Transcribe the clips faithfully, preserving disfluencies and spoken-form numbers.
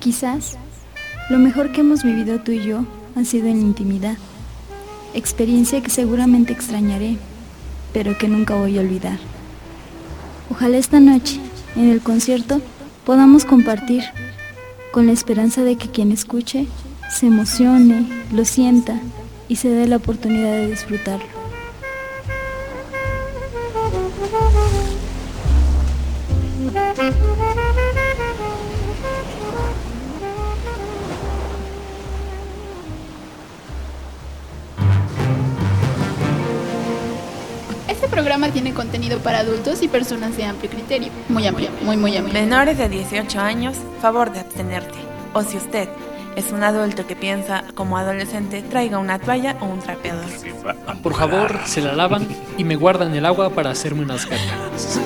Quizás lo mejor que hemos vivido tú y yo ha sido en la intimidad, experiencia que seguramente extrañaré, pero que nunca voy a olvidar. Ojalá esta noche, en el concierto, podamos compartir, con la esperanza de que quien escuche se emocione, lo sienta y se dé la oportunidad de disfrutarlo. Este programa tiene contenido para adultos y personas de amplio criterio. Muy amplio, muy, muy amplio. Menores de dieciocho años, favor de abstenerte. O si usted es un adulto que piensa como adolescente, traiga una toalla o un trapeador. Por favor, se la lavan y me guardan el agua para hacerme unas ganas.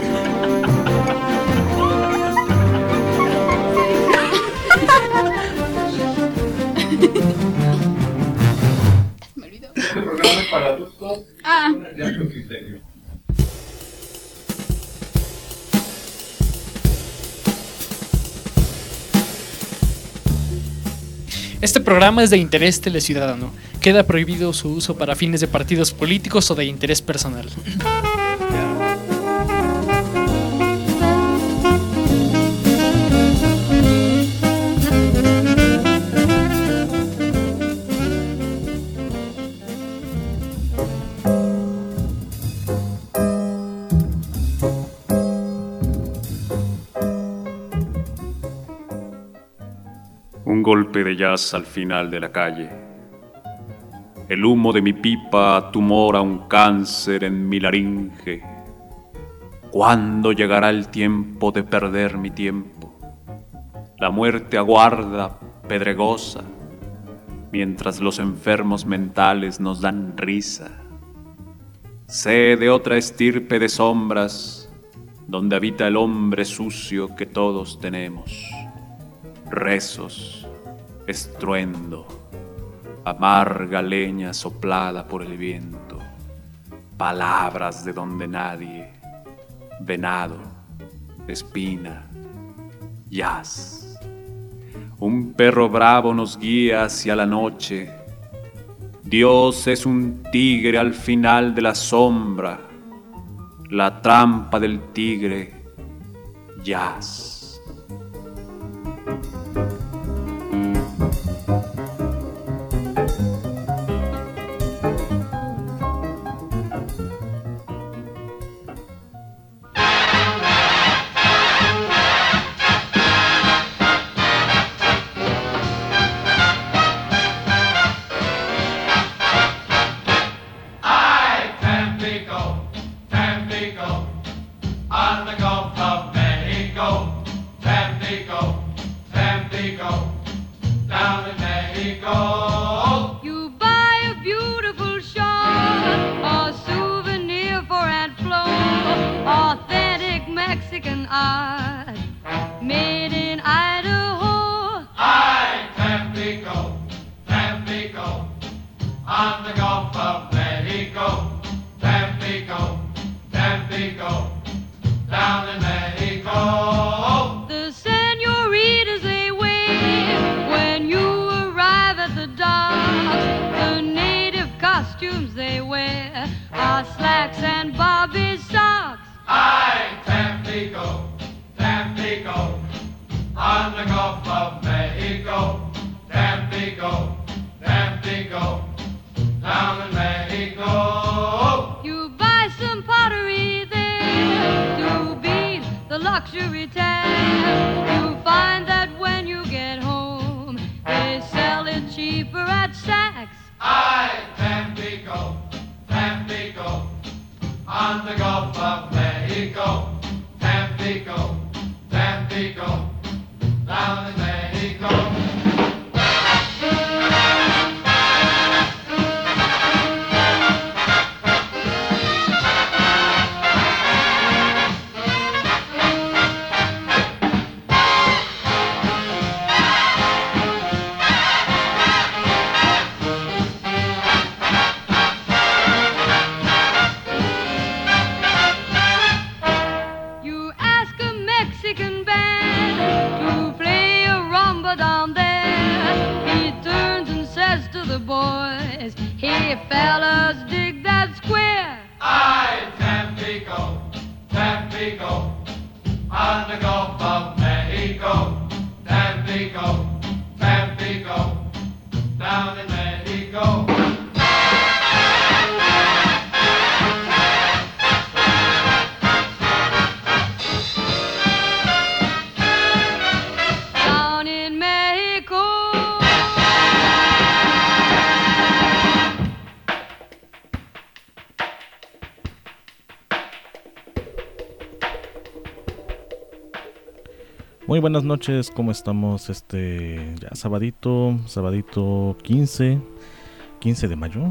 Me olvidó. Este programa es para adultos Ah. de amplio criterio. Este programa es de interés teleciudadano. Queda prohibido su uso para fines de partidos políticos o de interés personal. Un golpe de jazz al final de la calle. El humo de mi pipa tumora un cáncer en mi laringe. ¿Cuándo llegará el tiempo de perder mi tiempo? La muerte aguarda, pedregosa, mientras los enfermos mentales nos dan risa. Sé de otra estirpe de sombras, donde habita el hombre sucio que todos tenemos. Rezos, estruendo, amarga leña soplada por el viento, palabras de donde nadie, venado, espina, jazz. Un perro bravo nos guía hacia la noche. Dios es un tigre al final de la sombra, la trampa del tigre, jazz. Mexican band to play a Tampico, on the Gulf of Mexico. Tampico, Tampico, down in Mexico. Down in Mexico. Muy buenas noches, ¿cómo estamos? Este, ya sabadito, sabadito quince, quince de mayo.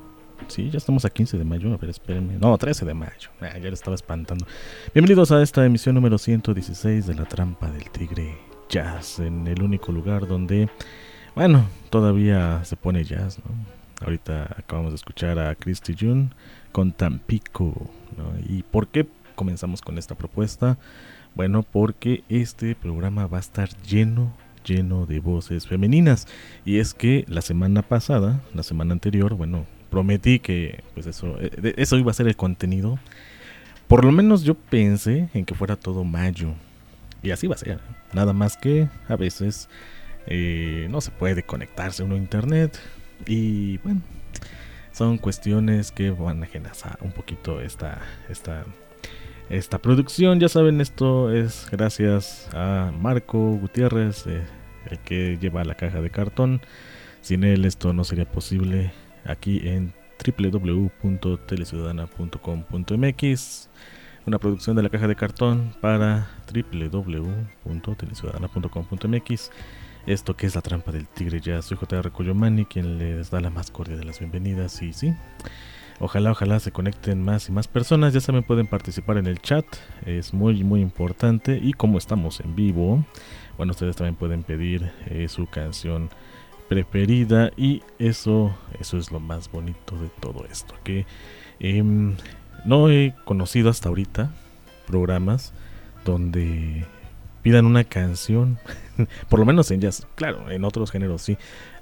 Sí, ya estamos a quince de mayo, a ver, espérenme. No, trece de mayo, ah, ya le estaba espantando. Bienvenidos a esta emisión número ciento dieciséis de La Trampa del Tigre Jazz, en el único lugar donde, bueno, todavía se pone jazz, ¿no? Ahorita acabamos de escuchar a Christy June con Tampico, ¿no? ¿Y por qué comenzamos con esta propuesta? Bueno, porque este programa va a estar lleno, lleno de voces femeninas. Y es que la semana pasada, la semana anterior, bueno, prometí que pues eso, eso iba a ser el contenido. Por lo menos yo pensé en que fuera todo mayo. Y así va a ser. Nada más que a veces eh, no se puede conectarse uno a internet. Y bueno, son cuestiones que van ajenas a un poquito esta... esta Esta producción. Ya saben, esto es gracias a Marco Gutiérrez, eh, el que lleva la caja de cartón. Sin él esto no sería posible. Aquí en doble u doble u doble u punto teleciudadana punto com punto m x, una producción de la caja de cartón para doble u doble u doble u punto teleciudadana punto com punto m x. Esto que es La Trampa del Tigre Jazz. Soy J R Coyomani, quien les da la más cordial de las bienvenidas. Y sí, Ojalá, ojalá se conecten más y más personas. Ya saben, pueden participar en el chat. Es muy, muy importante. Y como estamos en vivo, bueno, ustedes también pueden pedir eh, su canción preferida. Y eso, eso es lo más bonito de todo esto. Que eh, no he conocido hasta ahorita programas donde pidan una canción. Por lo menos en jazz. Claro, en otros géneros sí.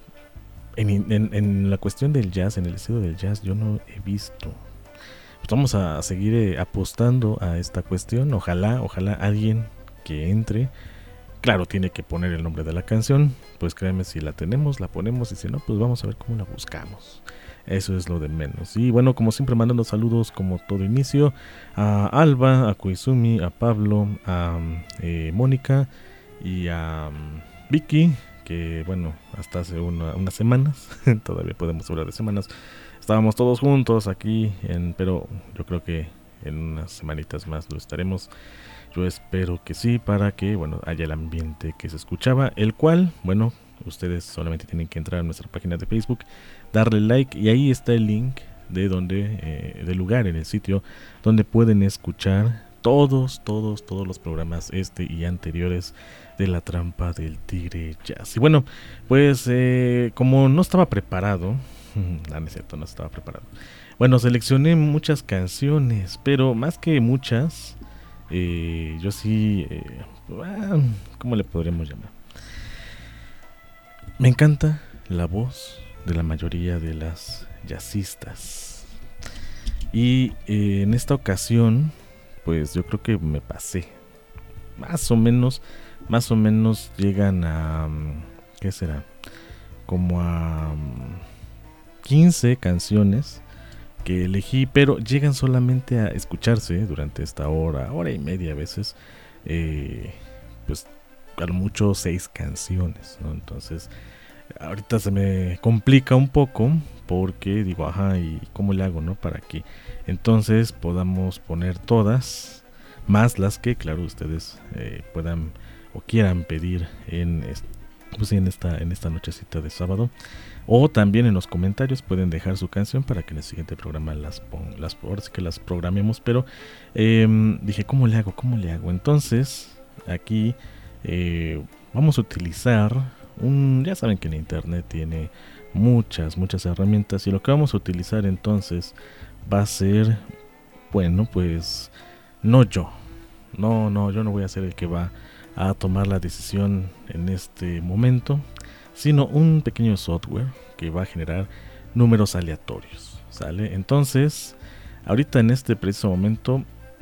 En, en, en la cuestión del jazz, en el estilo del jazz, yo no he visto. Pues vamos a seguir eh, apostando a esta cuestión. Ojalá, ojalá alguien que entre. Claro, tiene que poner el nombre de la canción. Pues créanme, si la tenemos, la ponemos. Y si no, pues vamos a ver cómo la buscamos. Eso es lo de menos. Y bueno, como siempre, mandando saludos como todo inicio a Alba, a Koizumi, a Pablo, a eh, Mónica y a um, Vicky. Que bueno, hasta hace una, unas semanas, todavía podemos hablar de semanas, estábamos todos juntos aquí, en, pero yo creo que en unas semanitas más lo estaremos. Yo espero que sí, para que bueno haya el ambiente que se escuchaba, el cual, bueno, ustedes solamente tienen que entrar a nuestra página de Facebook, darle like y ahí está el link de donde, eh, del lugar en el sitio donde pueden escuchar todos, todos, todos los programas este y anteriores de La Trampa del Tigre Jazz. Y bueno, pues eh, como no estaba preparado, no, no es cierto, no estaba preparado. Bueno, seleccioné muchas canciones, pero más que muchas, eh, yo sí, eh, ¿cómo le podríamos llamar? Me encanta la voz de la mayoría de las jazzistas. Y eh, en esta ocasión, pues yo creo que me pasé. Más o menos, más o menos llegan a, ¿qué será? Como a quince canciones que elegí, pero llegan solamente a escucharse durante esta hora, hora y media a veces, eh, pues a lo mucho seis canciones, ¿no? Entonces, ahorita se me complica un poco porque digo, ajá, ¿y cómo le hago, no? Para que entonces podamos poner todas, más las que, claro, ustedes eh, puedan o quieran pedir en, pues, en, esta, en esta nochecita de sábado. O también en los comentarios pueden dejar su canción para que en el siguiente programa las pon, las, ahora sí que las programemos. Pero eh, dije, ¿cómo le hago? ¿Cómo le hago? Entonces, aquí eh, vamos a utilizar un... Ya saben que en internet tiene muchas, muchas herramientas. Y lo que vamos a utilizar entonces va a ser, bueno, pues, no yo. No, no, yo no voy a ser el que va a tomar la decisión en este momento, sino un pequeño software que va a generar números aleatorios, ¿sale? Entonces, ahorita en este preciso momento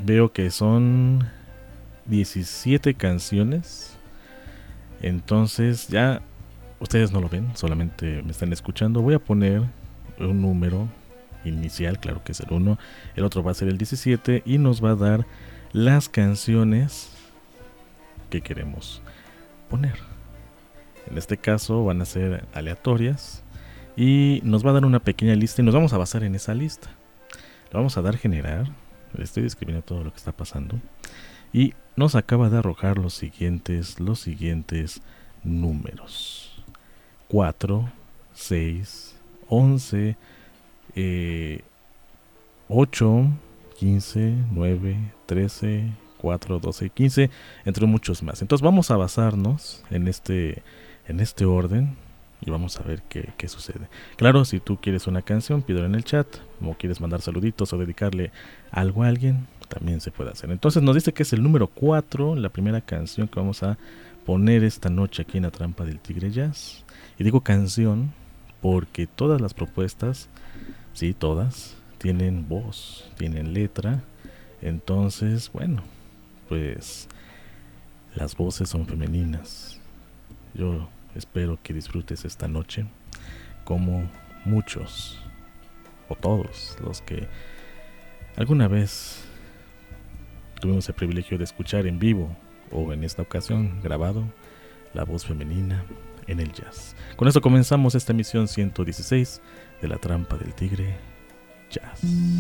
veo que son diecisiete canciones. Entonces ya ustedes no lo ven, solamente me están escuchando. Voy a poner un número inicial, claro que es el uno, el otro va a ser el diecisiete y nos va a dar las canciones que queremos poner. En este caso van a ser aleatorias y nos va a dar una pequeña lista y nos vamos a basar en esa lista. Le vamos a dar generar, le estoy describiendo todo lo que está pasando y nos acaba de arrojar los siguientes, los siguientes números: cuatro, seis, once, eh, ocho, quince, nueve, trece, cuatro, doce, quince, entre muchos más. Entonces vamos a basarnos en este, en este orden y vamos a ver qué, qué sucede. Claro, si tú quieres una canción, pídelo en el chat, o quieres mandar saluditos o dedicarle algo a alguien, también se puede hacer. Entonces nos dice que es el número cuatro, la primera canción que vamos a poner esta noche aquí en La Trampa del Tigre Jazz. Y digo canción porque todas las propuestas, sí, todas, tienen voz, tienen letra. Entonces, bueno, pues las voces son femeninas. Yo espero que disfrutes esta noche como muchos o todos los que alguna vez tuvimos el privilegio de escuchar en vivo o en esta ocasión grabado la voz femenina en el jazz. Con esto comenzamos esta emisión ciento dieciséis de La Trampa del Tigre Jazz.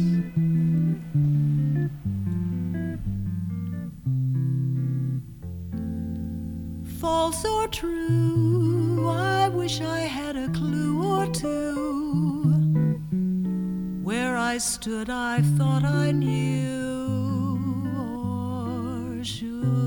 False or true, I wish I had a clue or two. Where I stood I thought I knew or should.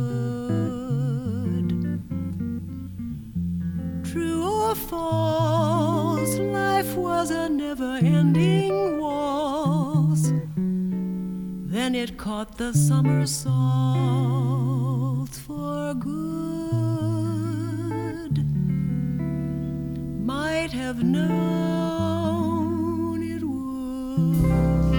True or false, life was a never-ending waltz. Then it caught the somersaults for good. Might have known it would.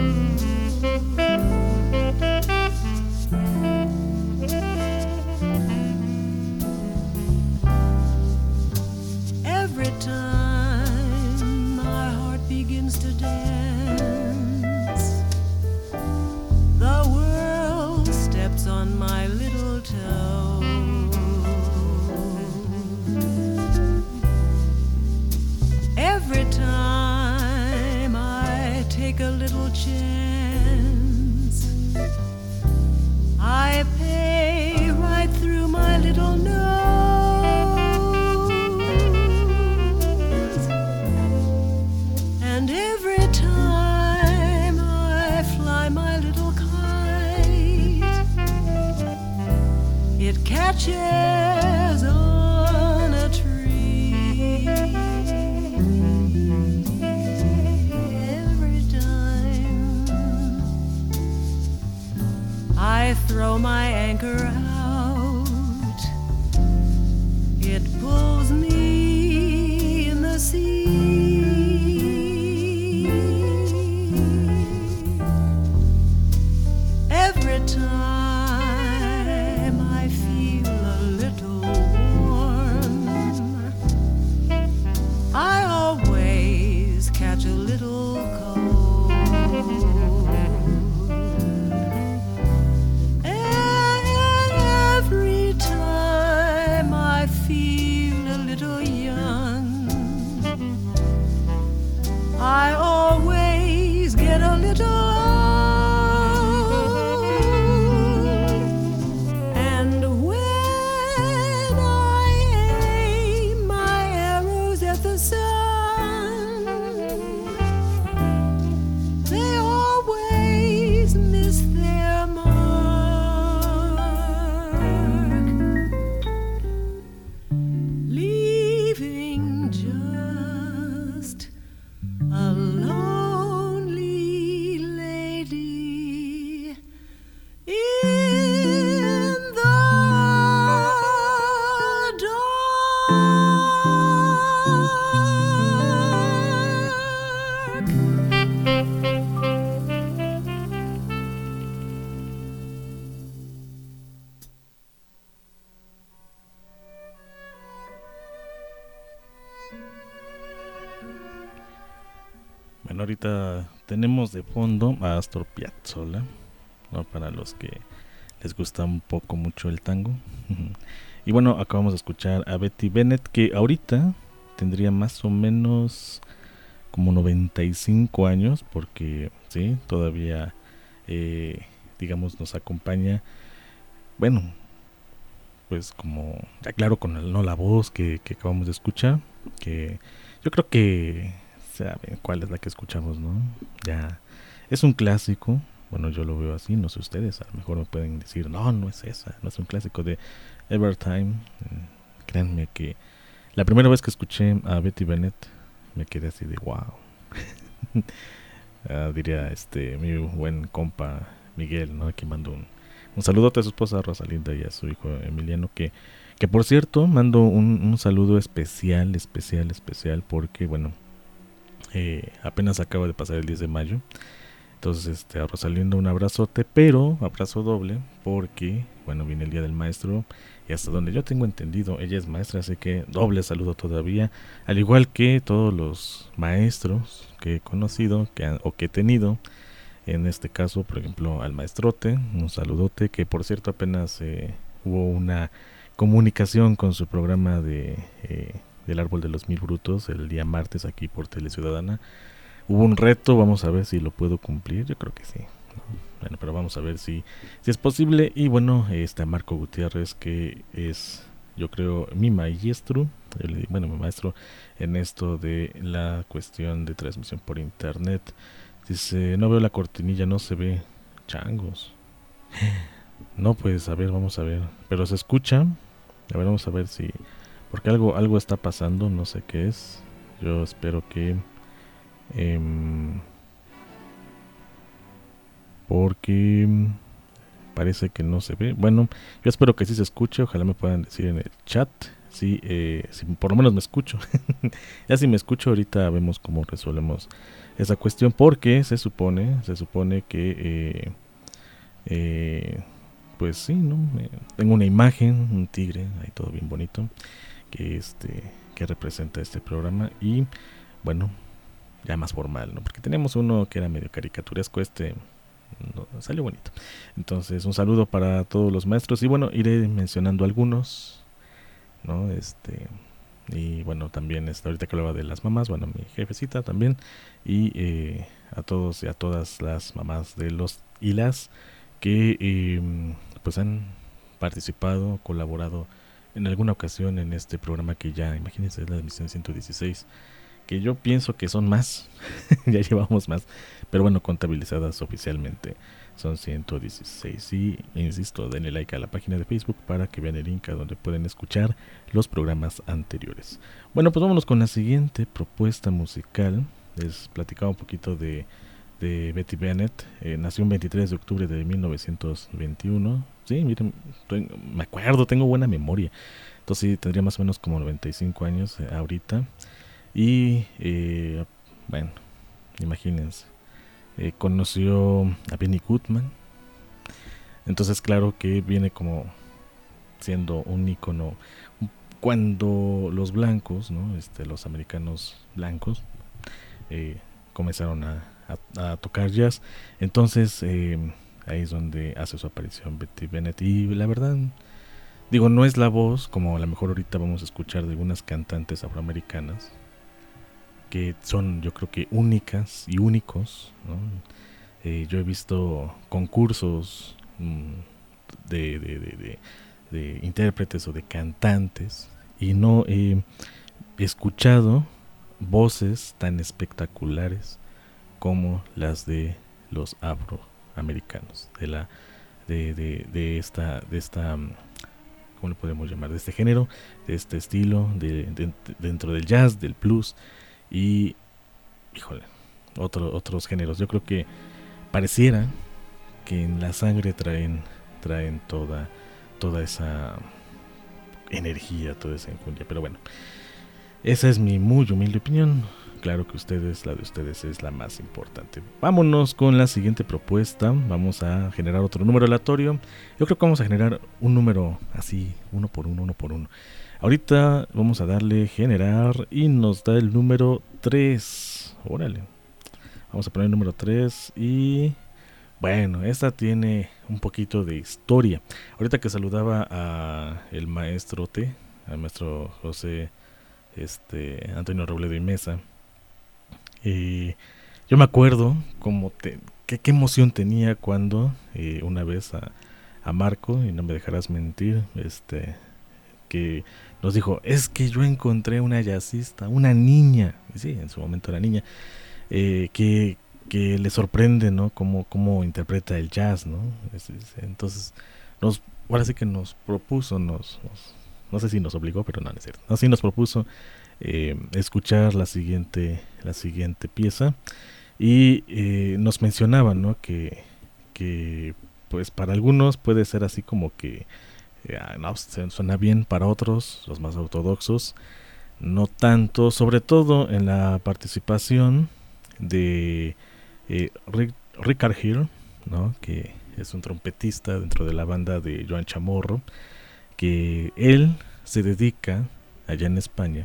Every time my heart begins to dance, the world steps on my little toe. Every time I take a little chance, I pay right through my little nose. And every time I fly my little kite, it catches on a tree. Every time I throw my anchor out, it pulls me in the sea. Every time I feel a little warm, I always catch a little cold. Every time I feel a little young, Bueno, ahorita tenemos de fondo a Astor Piazzolla, ¿no? Para los que les gusta un poco mucho el tango. Y bueno, acabamos de escuchar a Betty Bennett, que ahorita tendría más o menos como noventa y cinco años, porque sí, todavía, eh, digamos, nos acompaña. Bueno, pues como, ya claro, con el, no la voz que, que acabamos de escuchar, que yo creo que saben cuál es la que escuchamos, ¿no? Ya es un clásico. Bueno, yo lo veo así, no sé ustedes, a lo mejor me pueden decir, no, no es esa, no es un clásico de Evertime. Eh, créanme que la primera vez que escuché a Betty Bennett me quedé así de wow. uh, diría este mi buen compa Miguel, ¿no? Aquí mando un, un saludote a su esposa Rosalinda y a su hijo Emiliano, que, que por cierto mando un, un saludo especial, especial, especial, porque bueno, eh, apenas acaba de pasar el diez de mayo. Entonces, este, a Rosalinda un abrazote, pero abrazo doble, porque, bueno, viene el Día del Maestro, y hasta donde yo tengo entendido, ella es maestra, así que doble saludo todavía, al igual que todos los maestros que he conocido, que han, o que he tenido, en este caso, por ejemplo, al maestrote, un saludote, que por cierto apenas eh, hubo una comunicación con su programa de eh, del Árbol de los Mil Brutos, el día martes aquí por Teleciudadana. Hubo un reto, vamos a ver si lo puedo cumplir, yo creo que sí, ¿no? Bueno, pero vamos a ver si, si es posible. Y bueno, está Marco Gutiérrez, que es, yo creo, mi maestro, bueno, mi maestro en esto de la cuestión de transmisión por internet. Dice, no veo la cortinilla, no se ve, changos. No, pues, a ver, vamos a ver, pero se escucha, a ver, vamos a ver si, porque algo, algo está pasando, no sé qué es, yo espero que... Eh, porque parece que no se ve. Bueno, yo espero que sí se escuche. Ojalá me puedan decir en el chat si, eh, si por lo menos me escucho. Ya si me escucho, ahorita vemos cómo resolvemos esa cuestión, porque se supone se supone que eh, eh, pues sí, no eh, tengo una imagen, un tigre ahí todo bien bonito, que este que representa este programa. Y bueno, ya más formal, ¿no? Porque tenemos uno que era medio caricaturesco, este no, salió bonito. Entonces, un saludo para todos los maestros, y bueno, iré mencionando algunos, ¿no? Este, y bueno, también está ahorita que hablaba de las mamás, bueno, mi jefecita también, y eh, a todos y a todas las mamás de los y las que eh, pues han participado, colaborado en alguna ocasión en este programa, que ya, imagínense, es la emisión ciento dieciséis, que yo pienso que son más, ya llevamos más, pero bueno, contabilizadas oficialmente son ciento dieciséis. Y insisto, denle like a la página de Facebook para que vean el link a donde pueden escuchar los programas anteriores. Bueno, pues vámonos con la siguiente propuesta musical. Les platicaba un poquito de, de Betty Bennett. Eh, nació el veintitrés de octubre de mil novecientos veintiuno. Sí, miren, estoy, me acuerdo, tengo buena memoria. Entonces sí, tendría más o menos como noventa y cinco años eh, ahorita. Y eh, bueno, imagínense, eh, conoció a Benny Goodman. Entonces claro que viene como siendo un ícono cuando los blancos, ¿no? este, los americanos blancos eh, comenzaron a, a, a tocar jazz. Entonces eh, ahí es donde hace su aparición Betty Bennett. Y la verdad, digo, no es la voz como a lo mejor ahorita vamos a escuchar de algunas cantantes afroamericanas, que son, yo creo que únicas y únicos, ¿no? Eh, yo he visto concursos mmm, de, de, de, de, de intérpretes o de cantantes, y no he escuchado voces tan espectaculares como las de los afroamericanos, de la de, de, de esta de esta ¿cómo le podemos llamar? De este género, de este estilo, de, de, de dentro del jazz, del blues. Y, híjole, otro, otros géneros. Yo creo que pareciera que en la sangre traen, traen toda, toda esa energía, toda esa enjundia. Pero bueno, esa es mi muy humilde opinión. Claro que ustedes, la de ustedes es la más importante. Vámonos con la siguiente propuesta. Vamos a generar otro número aleatorio. Yo creo que vamos a generar un número así, uno por uno, uno por uno. Ahorita vamos a darle generar y nos da el número tres. Órale. Vamos a poner el número tres y bueno, esta tiene un poquito de historia. Ahorita que saludaba a el maestro T, al maestro José este, Antonio Robledo y Mesa, eh, yo me acuerdo como te, qué, qué emoción tenía cuando eh, una vez a, a Marco, y no me dejarás mentir, este que nos dijo, es que yo encontré una jazzista, una niña, y sí, en su momento era niña, eh, que, que le sorprende, ¿no? Cómo, cómo interpreta el jazz, ¿no? Es, es, entonces, nos, ahora sí que nos propuso, nos, nos, no sé si nos obligó, pero no, no es cierto, no, sí nos propuso eh, escuchar la siguiente, la siguiente pieza, y eh, nos mencionaba, ¿no? Que, que, pues para algunos puede ser así como que Yeah, no, suena bien, para otros, los más ortodoxos, no tanto, sobre todo en la participación de eh, Rick, Ricard Hill, ¿no? Que es un trompetista dentro de la banda de Joan Chamorro, que él se dedica allá en España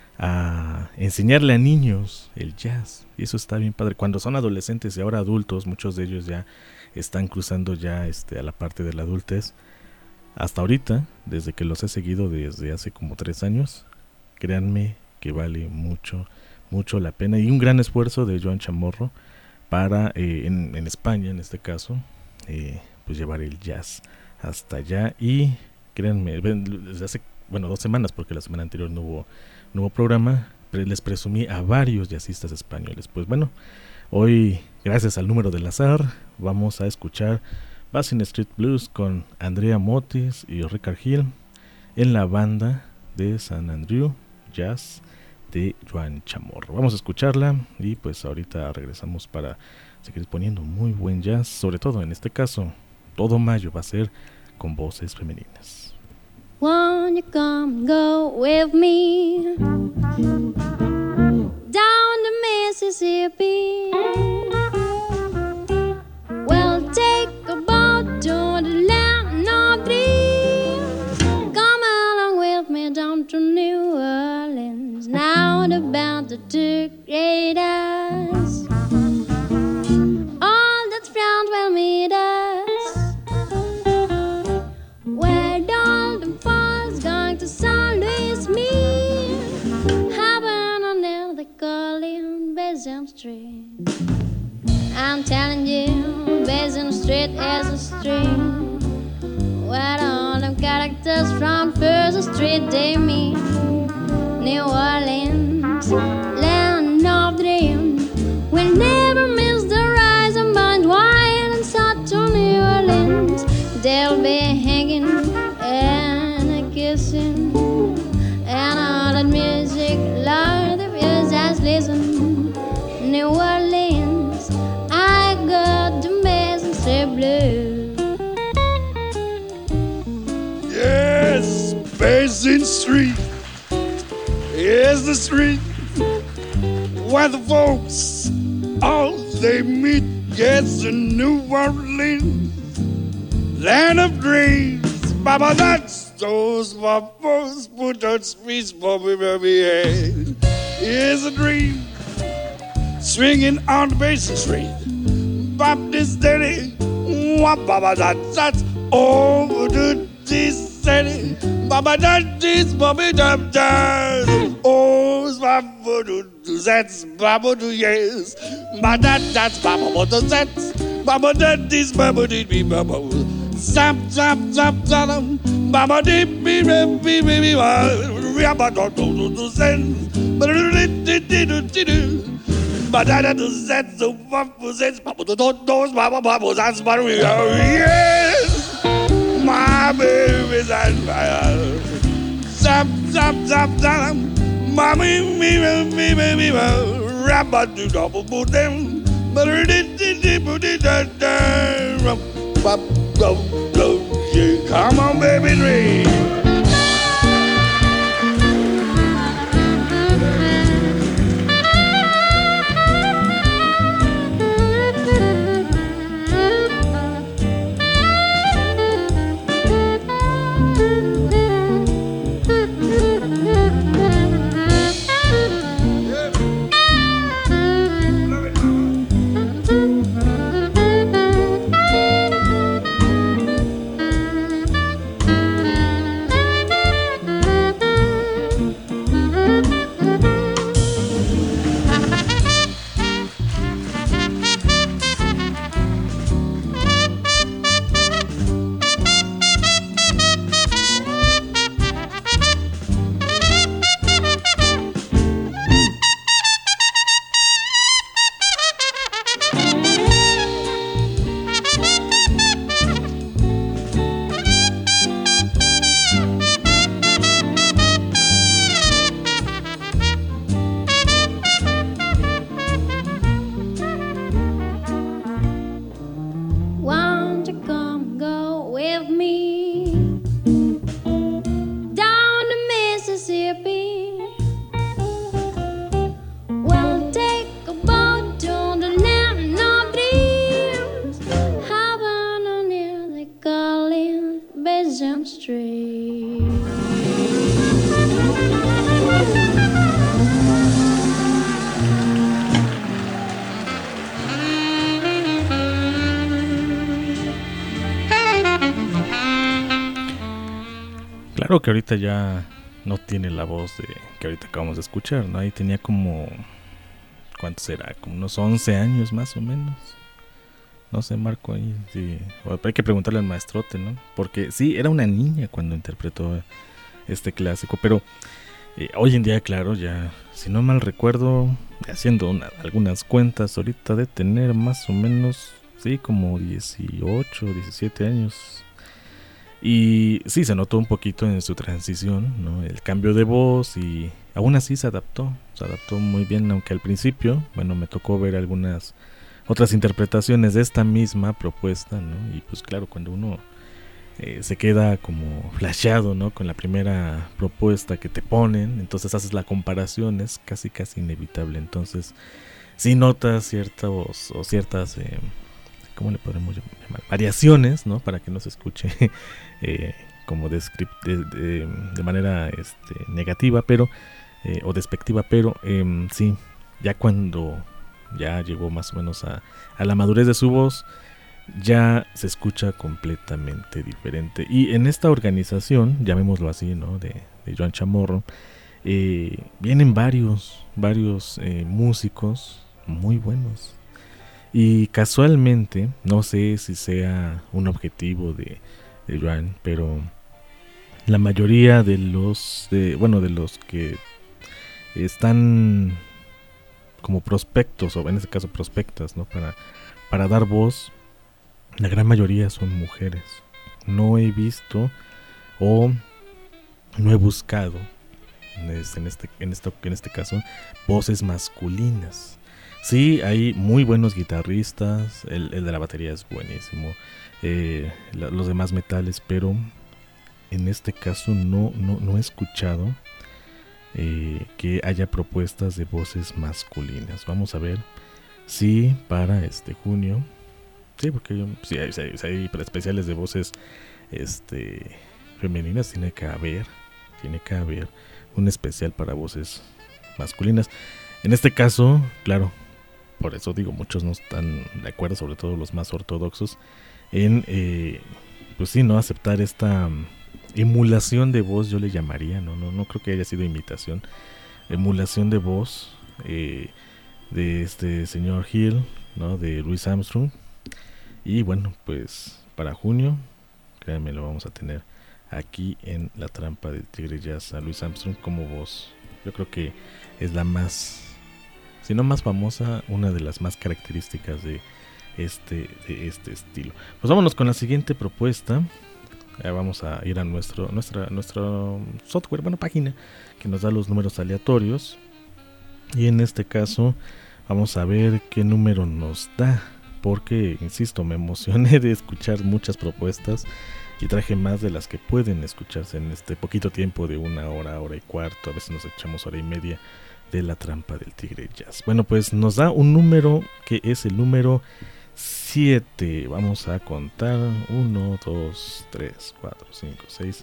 a enseñarle a niños el jazz, y eso está bien padre. Cuando son adolescentes y ahora adultos, muchos de ellos ya están cruzando ya este, a la parte de la adultez. Hasta ahorita, desde que los he seguido desde hace como tres años, créanme que vale mucho, mucho la pena, y un gran esfuerzo de Joan Chamorro para, eh, en, en España en este caso, eh, pues llevar el jazz hasta allá. Y créanme, desde hace, bueno, dos semanas, porque la semana anterior no hubo, no hubo programa, les presumí a varios jazzistas españoles. Pues bueno, hoy, gracias al número del azar, vamos a escuchar Basin Street Blues con Andrea Motis y Ricard Hill en la banda de San Andrew Jazz de Joan Chamorro. Vamos a escucharla y pues ahorita regresamos para seguir poniendo muy buen jazz, sobre todo en este caso, todo mayo va a ser con voces femeninas. Won't you come go with me down the Mississippi? We'll take a boat to the land of dreams. Come along with me down to New Orleans. Now the band to great us. All that's friends will meet us. Where Dalton Falls going to Saint Louis meet. Heaven on earth they call it Basin Street. I'm telling you, Basin Street is a street where all them characters from First Street they meet. New Orleans, land of dreams, we'll never miss the rise of Mount Wine and south to New Orleans. They'll be hanging and kissing, and all that music, Lord, if you just listen. New Orleans, I got the Basin Street Blues. Yes, Basin Street is the street where the folks all they meet. Yes, in New Orleans, land of dreams. Baba, that's those bubbles put on speech for me, baby. Here's a dream swinging on the Basin Street. Baptist Daddy, wah, Baba, that's that's over the city. Baba, that is Bobby Dub Dub. Oh, Baba, do that's Baba, do yes. But that that's Baba, what does that? Baba, that is Baba, did be Baba. Zap, zap, zap, zap, Baba, did be, be, be, be, Baba, don't do the sense. But it did, did, did, did. But that is that the Baba, that's Baba, don't those Baba, Baba, that's Baba, yes. My baby's on fire. Zap, zap, zap, zap. Mommy, me, me, me, me, me. Rabba, do double boot them. But it did, did, put it that down. Come on, baby, dream. Besant Street. Claro que ahorita ya no tiene la voz de que ahorita acabamos de escuchar, ¿no? Ahí tenía como, ¿cuánto será? Como unos once años más o menos. No sé, Marco, ahí sí. Hay que preguntarle al maestrote, ¿no? Porque sí, era una niña cuando interpretó este clásico, pero eh, hoy en día, claro, ya, si no mal recuerdo, haciendo una, algunas cuentas ahorita de tener más o menos, sí, como dieciocho, diecisiete años. Y sí, se notó un poquito en su transición, ¿no? El cambio de voz, y aún así se adaptó, se adaptó muy bien, aunque al principio, bueno, me tocó ver algunas otras interpretaciones de esta misma propuesta, ¿no? Y pues claro, cuando uno eh, se queda como flasheado, ¿no? Con la primera propuesta que te ponen, entonces haces la comparación, es casi casi inevitable. Entonces sí notas ciertas o ciertas eh, ¿cómo le podemos llamar? Variaciones, ¿no? Para que no se escuche eh, como de, de, de, de manera este, negativa, pero eh, o despectiva, pero eh, sí, ya cuando ya llegó más o menos a, a la madurez de su voz, ya se escucha completamente diferente. Y en esta organización, llamémoslo así, ¿no? De, de Joan Chamorro, eh, vienen varios, varios eh, músicos muy buenos. Y casualmente, no sé si sea un objetivo de, de Joan, pero la mayoría de los, de, bueno, de los que están como prospectos, o en este caso prospectas, ¿no? Para, para dar voz, la gran mayoría son mujeres. No he visto o no he buscado, en este, en este, en este caso, voces masculinas. Sí, hay muy buenos guitarristas, el, el de la batería es buenísimo, eh, la, los demás metales, pero en este caso no, no, no he escuchado eh, que haya propuestas de voces masculinas. Vamos a ver si para este junio, sí, porque yo, sí, hay, hay, hay especiales de voces este, femeninas, tiene que haber, tiene que haber un especial para voces masculinas. En este caso, claro, por eso digo, muchos no están de acuerdo, sobre todo los más ortodoxos, en, eh, pues sí, no aceptar esta um, emulación de voz, yo le llamaría, no, no, no creo que haya sido imitación, emulación de voz eh, de este señor Hill, ¿no? De Louis Armstrong. Y bueno, pues para junio, créanme, lo vamos a tener aquí en La Trampa del Tigre Jazz a Louis Armstrong como voz. Yo creo que es la más, si no más famosa, una de las más características de este, de este estilo. Pues vámonos con la siguiente propuesta. Ya vamos a ir a nuestro, nuestra, nuestro software, bueno, página que nos da los números aleatorios. Y en este caso vamos a ver qué número nos da, porque, insisto, me emocioné de escuchar muchas propuestas y traje más de las que pueden escucharse en este poquito tiempo de una hora, hora y cuarto, a veces nos echamos hora y media de La Trampa del Tigre Jazz. Bueno, pues nos da un número que es el número siete. Vamos a contar uno, dos, tres, cuatro, cinco, seis.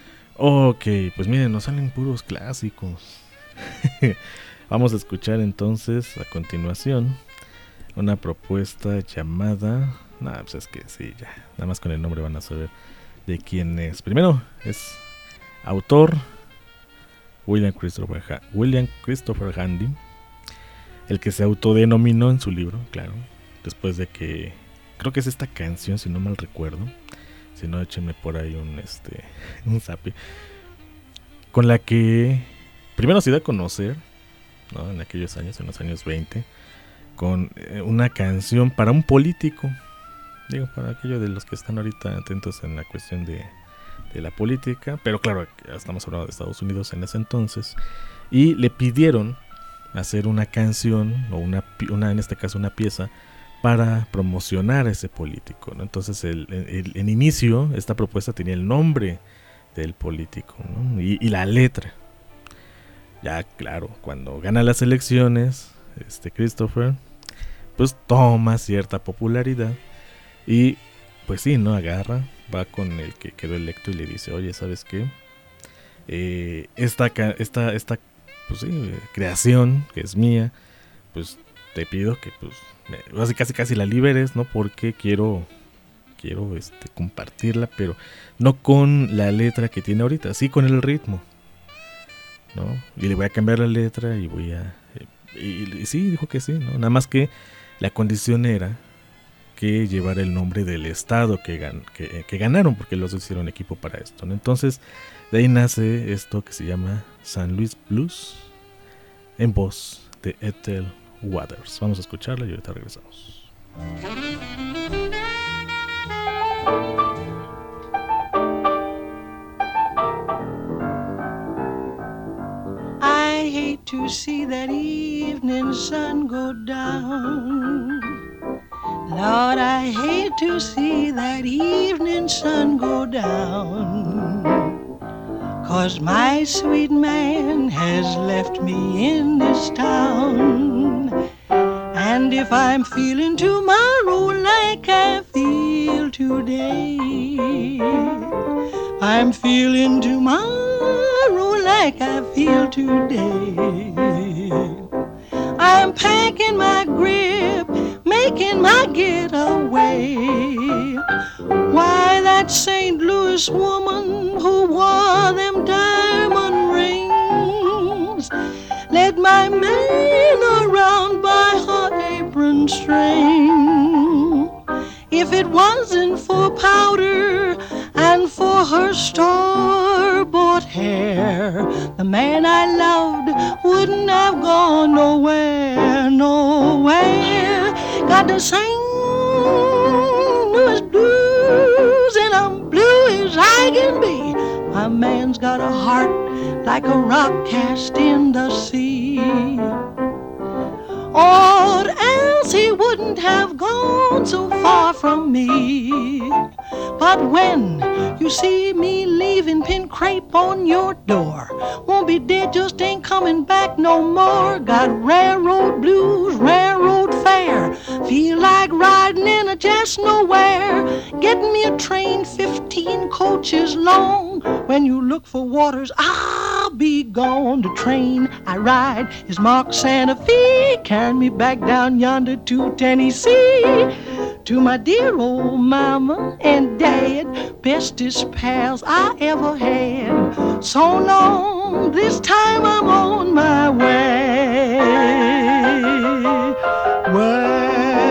Ok, pues miren, nos salen puros clásicos. Vamos a escuchar entonces a continuación una propuesta llamada... Nah, pues es que sí, ya, nada más con el nombre van a saber de quién es. Primero es autor William Christopher, ha- William Christopher Handy, el que se autodenominó en su libro, claro, después de que, creo que es esta canción, si no mal recuerdo, si no échenme por ahí un este un zape, con la que primero se dio a conocer, ¿no? En aquellos años, en los años veinte, con eh, una canción para un político. Digo, para aquellos de los que están ahorita atentos en la cuestión de, de la política, pero claro, estamos hablando de Estados Unidos en ese entonces, y le pidieron hacer una canción, o una, una en este caso una pieza, para promocionar a ese político, ¿no? Entonces, el, el, en inicio, esta propuesta tenía el nombre del político, ¿no? y, y la letra. Ya, claro, cuando gana las elecciones, este Christopher, pues toma cierta popularidad. Y pues sí, ¿no? Agarra va con el que quedó electo y le dice, oye, ¿sabes qué? Eh, esta, esta, esta pues, sí, creación que es mía, pues te pido que pues casi casi casi la liberes, ¿no? Porque quiero quiero este compartirla, pero no con la letra que tiene ahorita, sí con el ritmo, ¿no? Y le voy a cambiar la letra y voy a y, y sí, dijo que sí, ¿no? Nada más que la condición era que llevara el nombre del estado que, gan, que, que ganaron, porque los hicieron equipo para esto, ¿no? Entonces, de ahí nace esto que se llama San Luis Blues, en voz de Ethel Waters. Vamos a escucharla y ahorita regresamos. I hate to see that evening sun go down. Lord, I hate to see that evening sun go down. 'Cause my sweet man has left me in this town. And if I'm feeling tomorrow like I feel today, I'm feeling tomorrow like I feel today. I'm packing my grip, making my getaway. Why, that Saint Louis woman who wore them diamond rings led my man around by her apron string. If it wasn't for powder and for her store-bought hair, the man I loved wouldn't have gone nowhere, nowhere. Got to sing Louis blues and I'm blue as I can be. My man's got a heart like a rock cast in the sea, or else he wouldn't have gone so far from me. But when you see me leaving pin crepe on your door, won't be dead, just ain't coming back no more. Got railroad blues, railroad fare, feel like riding in a just nowhere. Getting me a train fifteen coaches long. When you look for Waters, I'll be gone. The train I ride is marked Santa Fe, carrying me back down yonder to Tennessee. To my dear old mama and dad, bestest pals I ever had. So long, this time I'm on my way. Way.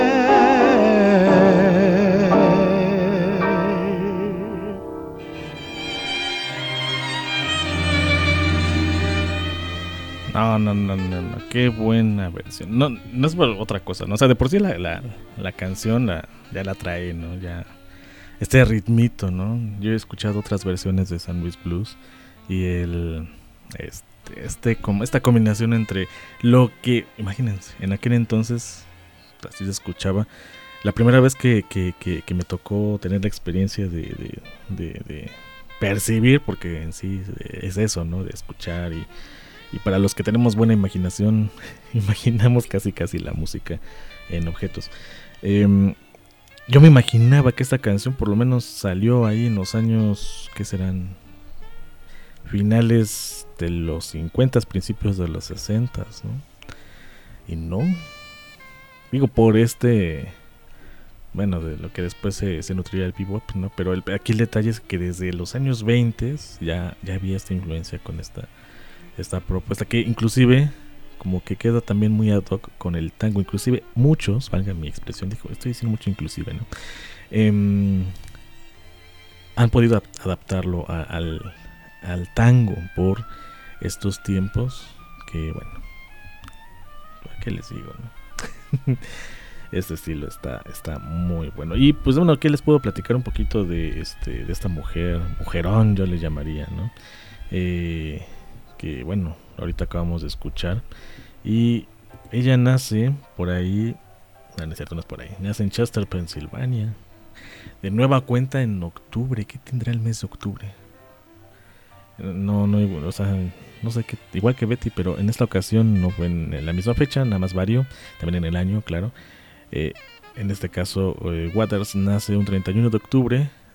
No, no, no, no, no, qué buena versión. No, no es por otra cosa, ¿no? O sea, de por sí la, la, la canción la, ya la trae, ¿no? Ya este ritmito, ¿no? Yo he escuchado otras versiones de San Luis Blues y el este, este como esta combinación entre lo que, imagínense, en aquel entonces así se escuchaba. La primera vez que, que, que, que me tocó tener la experiencia de, de, de, de percibir, porque en sí es eso, ¿no? De escuchar y Y para los que tenemos buena imaginación, imaginamos casi casi la música en objetos. Eh, yo me imaginaba que esta canción por lo menos salió ahí en los años, ¿qué serán? Finales de los cincuenta, principios de los sesenta, ¿no? Y no. Digo, por este... Bueno, de lo que después se, se nutriría el bebop, ¿no? Pero el, aquí el detalle es que desde los años veinte ya, ya había esta influencia con esta... esta propuesta que inclusive como que queda también muy ad hoc con el tango. Inclusive muchos, valga mi expresión, dijo, estoy diciendo mucho inclusive, ¿no? Eh, han podido adaptarlo a, al, al tango por estos tiempos que, bueno, ¿qué les digo, no? Este estilo está, está muy bueno. Y pues bueno, ¿qué les puedo platicar un poquito de, este, de esta mujer, mujerón yo le llamaría, ¿no? Eh... que bueno, ahorita acabamos de escuchar, y ella nace por ahí, no, no es cierto, no es por ahí, nace en Chester, Pensilvania, de nueva cuenta en octubre. ¿Qué tendrá el mes de octubre? No, no, o sea, no sé qué, igual que Betty, pero en esta ocasión no fue en la misma fecha, nada más varió, también en el año, claro. Eh, en este caso, eh, Waters nace un treinta y uno de octubre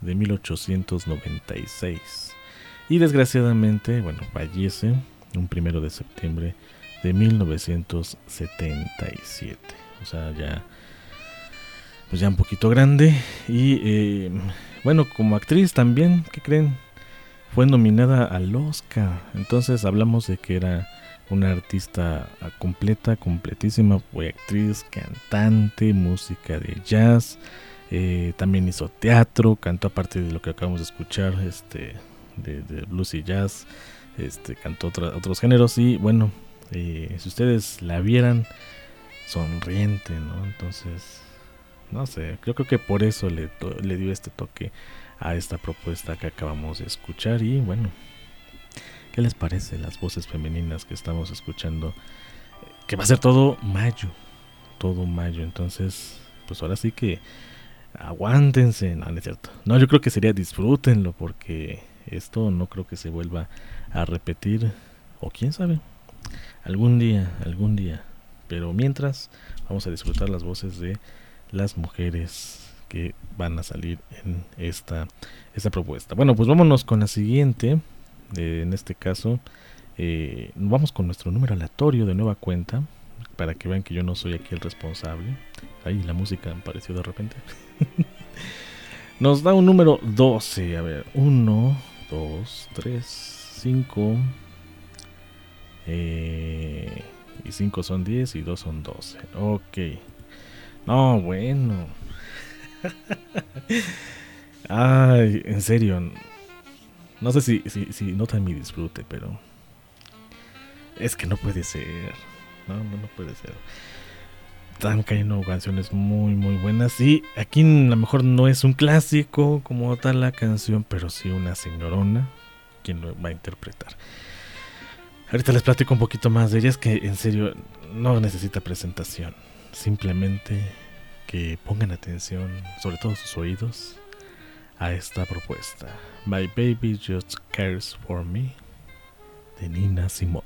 de mil ochocientos noventa y seis. Y desgraciadamente, bueno, fallece un primero de septiembre de mil novecientos setenta y siete. O sea, ya, pues ya un poquito grande. Y eh, bueno, como actriz también, ¿qué creen? Fue nominada al Oscar. Entonces hablamos de que era una artista completa, completísima. Fue actriz, cantante, música de jazz. Eh, también hizo teatro, cantó aparte de lo que acabamos de escuchar, este, de, de blues y jazz. Este, cantó otra, otros géneros y bueno, eh, si ustedes la vieran, sonriente, ¿no? Entonces, no sé, yo creo que por eso le, to- le dio este toque a esta propuesta que acabamos de escuchar. Y bueno, ¿qué les parece las voces femeninas que estamos escuchando? Que va a ser todo mayo, todo mayo. Entonces, pues ahora sí que aguántense. No, no es cierto. No, yo creo que sería disfrútenlo, porque esto no creo que se vuelva a repetir, o quién sabe, algún día, algún día. Pero mientras, vamos a disfrutar las voces de las mujeres que van a salir en esta, esta propuesta. Bueno, pues vámonos con la siguiente. Eh, en este caso, eh, vamos con nuestro número aleatorio de nueva cuenta, para que vean que yo no soy aquí el responsable. Ahí la música me apareció de repente. Nos da un número doce. A ver, uno, dos, tres, cinco. Eh, y cinco son diez y dos son doce. Ok. No, bueno. Ay, en serio. No sé si, si, si notan mi disfrute, pero es que no puede ser. No, no, no puede ser. Están cayendo canciones muy, muy buenas. Y aquí a lo mejor no es un clásico como tal la canción, pero sí una señorona quien lo va a interpretar. Ahorita les platico un poquito más de ella. Es que en serio no necesita presentación. Simplemente que pongan atención, sobre todo sus oídos, a esta propuesta. My Baby Just Cares For Me, de Nina Simone.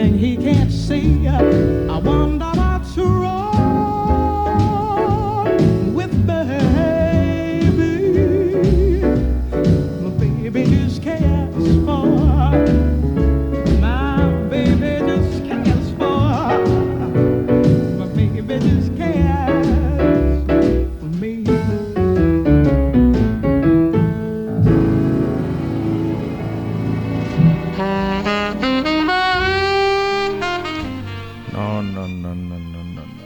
everything he can't see. I wonder what's wrong with baby. My baby just cares for, my baby just cares for, my baby just cares for me. No, no, no, no, no, no, no.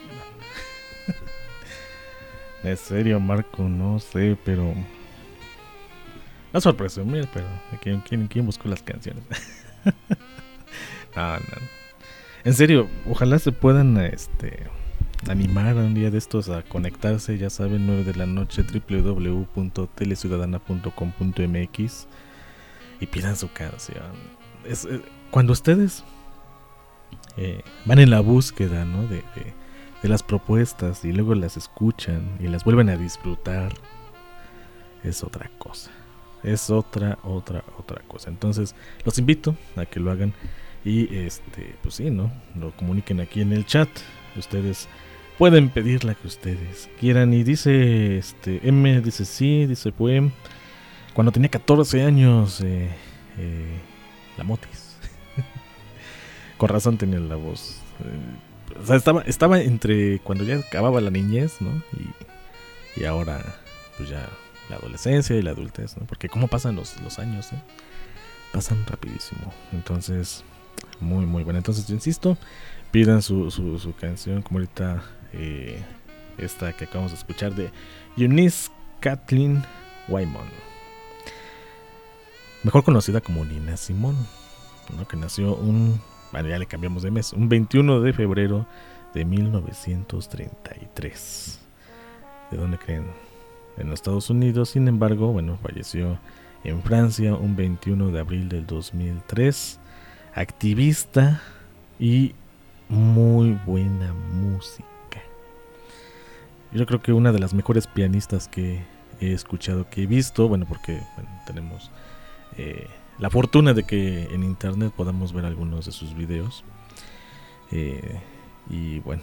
En serio, Marco, no sé, pero... No es por presumir, pero ¿quién, quién, quién buscó las canciones? No, no. En serio, ojalá se puedan este, animar un día de estos a conectarse, ya saben, nueve de la noche, doble u doble u doble u punto teleciudadana punto com punto m x, y pidan su canción. Es, es, cuando ustedes eh, van en la búsqueda, ¿no?, de, de, de las propuestas y luego las escuchan y las vuelven a disfrutar, es otra cosa. Es otra, otra, otra cosa. Entonces, los invito a que lo hagan y, este, pues sí, ¿no? Lo comuniquen aquí en el chat. Ustedes pueden pedir la que ustedes quieran. Y dice, este, M, dice sí, dice fue cuando tenía catorce años, eh, eh, la Motis. Con razón tenía la voz. Eh, o sea, estaba, estaba entre cuando ya acababa la niñez, ¿no? Y, y ahora, pues ya... la adolescencia y la adultez, ¿no? Porque cómo pasan los, los años, ¿eh? Pasan rapidísimo. Entonces, muy, muy bueno. Entonces, yo insisto, pidan su, su, su canción, como ahorita eh, esta que acabamos de escuchar de Eunice Kathleen Wyman, mejor conocida como Nina Simone, ¿no? Que nació un... Bueno, ya le cambiamos de mes. Un veintiuno de febrero de mil novecientos treinta y tres. ¿De dónde creen? En los Estados Unidos. Sin embargo, bueno, falleció en Francia un veintiuno de abril del dos mil tres. Activista y muy buena música. Yo creo que una de las mejores pianistas que he escuchado, que he visto, bueno, porque bueno, tenemos eh, la fortuna de que en internet podamos ver algunos de sus videos. Eh, y bueno,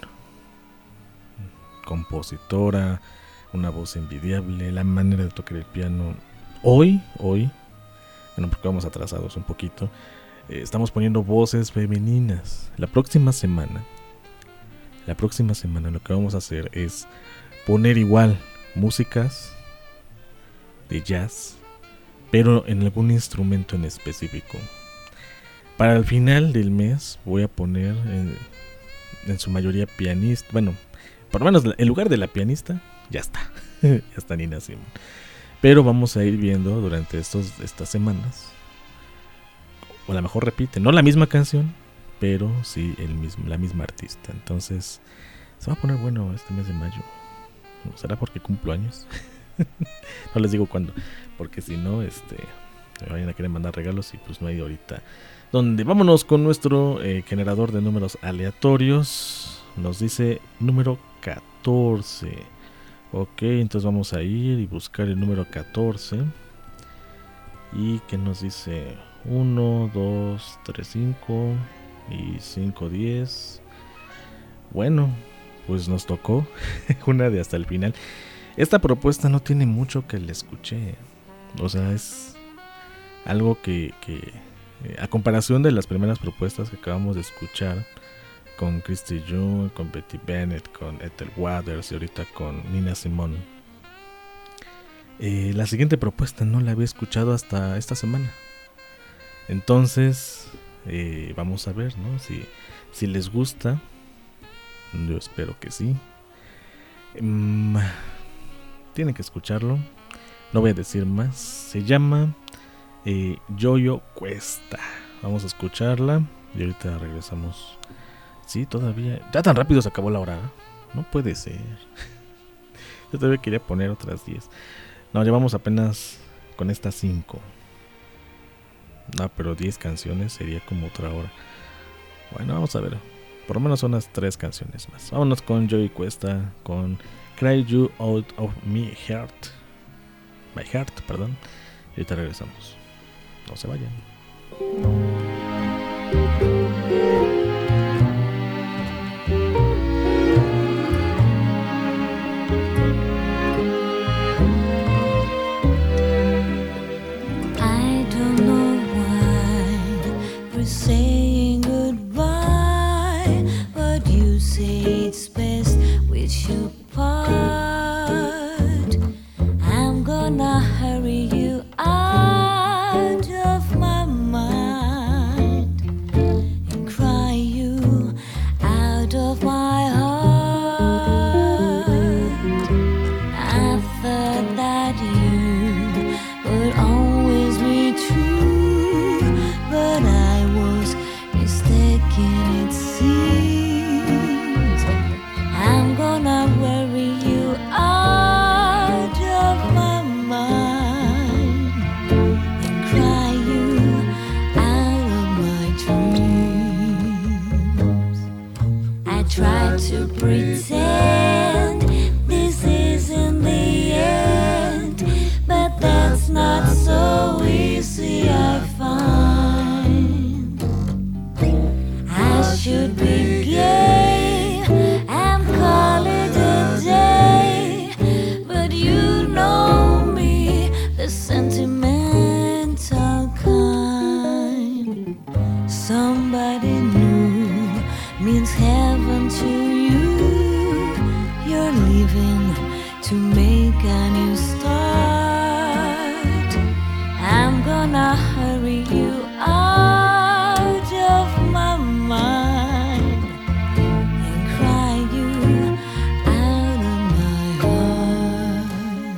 compositora, una voz envidiable, la manera de tocar el piano. Hoy, hoy, bueno, porque vamos atrasados un poquito, eh, estamos poniendo voces femeninas. La próxima semana, la próxima semana lo que vamos a hacer es poner igual músicas de jazz, pero en algún instrumento en específico. Para el final del mes voy a poner en, en su mayoría pianista, bueno, por lo menos en lugar de la pianista, ya está, ya está Nina Simone. Pero vamos a ir viendo durante estos, estas semanas, o a lo mejor repite, no la misma canción, pero sí el mismo, la misma artista. Entonces se va a poner bueno este mes de mayo. ¿Será porque cumplo años? No les digo cuándo, porque si no, este, me vayan a querer mandar regalos y pues no hay ahorita. Donde vámonos con nuestro eh, generador de números aleatorios. Nos dice número catorce. Ok, entonces vamos a ir y buscar el número catorce. Y que nos dice uno, dos, tres, cinco y cinco, diez. Bueno, pues nos tocó una de hasta el final. Esta propuesta no tiene mucho que le escuché. O sea, es algo que, que a comparación de las primeras propuestas que acabamos de escuchar, con Christy June, con Betty Bennett, con Ethel Waters y ahorita con Nina Simone, eh, la siguiente propuesta no la había escuchado hasta esta semana. Entonces eh, vamos a ver, ¿no? Si, si les gusta. Yo espero que sí. mm, Tienen que escucharlo. No voy a decir más. Se llama eh, Yo-Yo Cuesta. Vamos a escucharla y ahorita regresamos. Sí, todavía. Ya tan rápido se acabó la hora, ¿eh? No puede ser. Yo todavía quería poner otras diez. No, llevamos apenas con estas cinco. No, pero diez canciones sería como otra hora. Bueno, vamos a ver. Por lo menos unas tres canciones más. Vámonos con Joey Cuesta, con Cry You Out of My Heart. My Heart, perdón. Y ahorita regresamos. No se vayan. try to pretend this isn't the end, but that's not so easy, I find. I should be gay and call it a day, but you know me, the sentimental kind. Somebody new means heaven to you. You're leaving to make a new start. I'm gonna hurry you out of my mind and cry you out of my heart.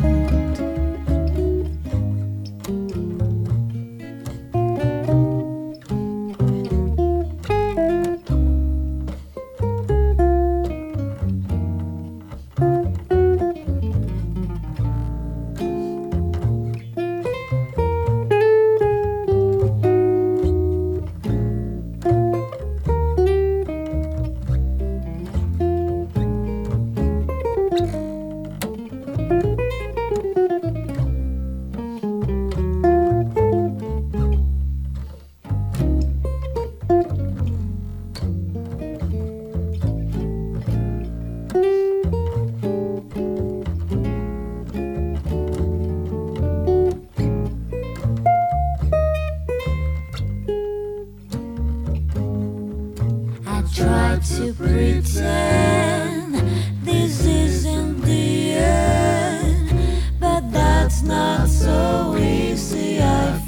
I try to pretend this isn't the end, but that's not so easy, I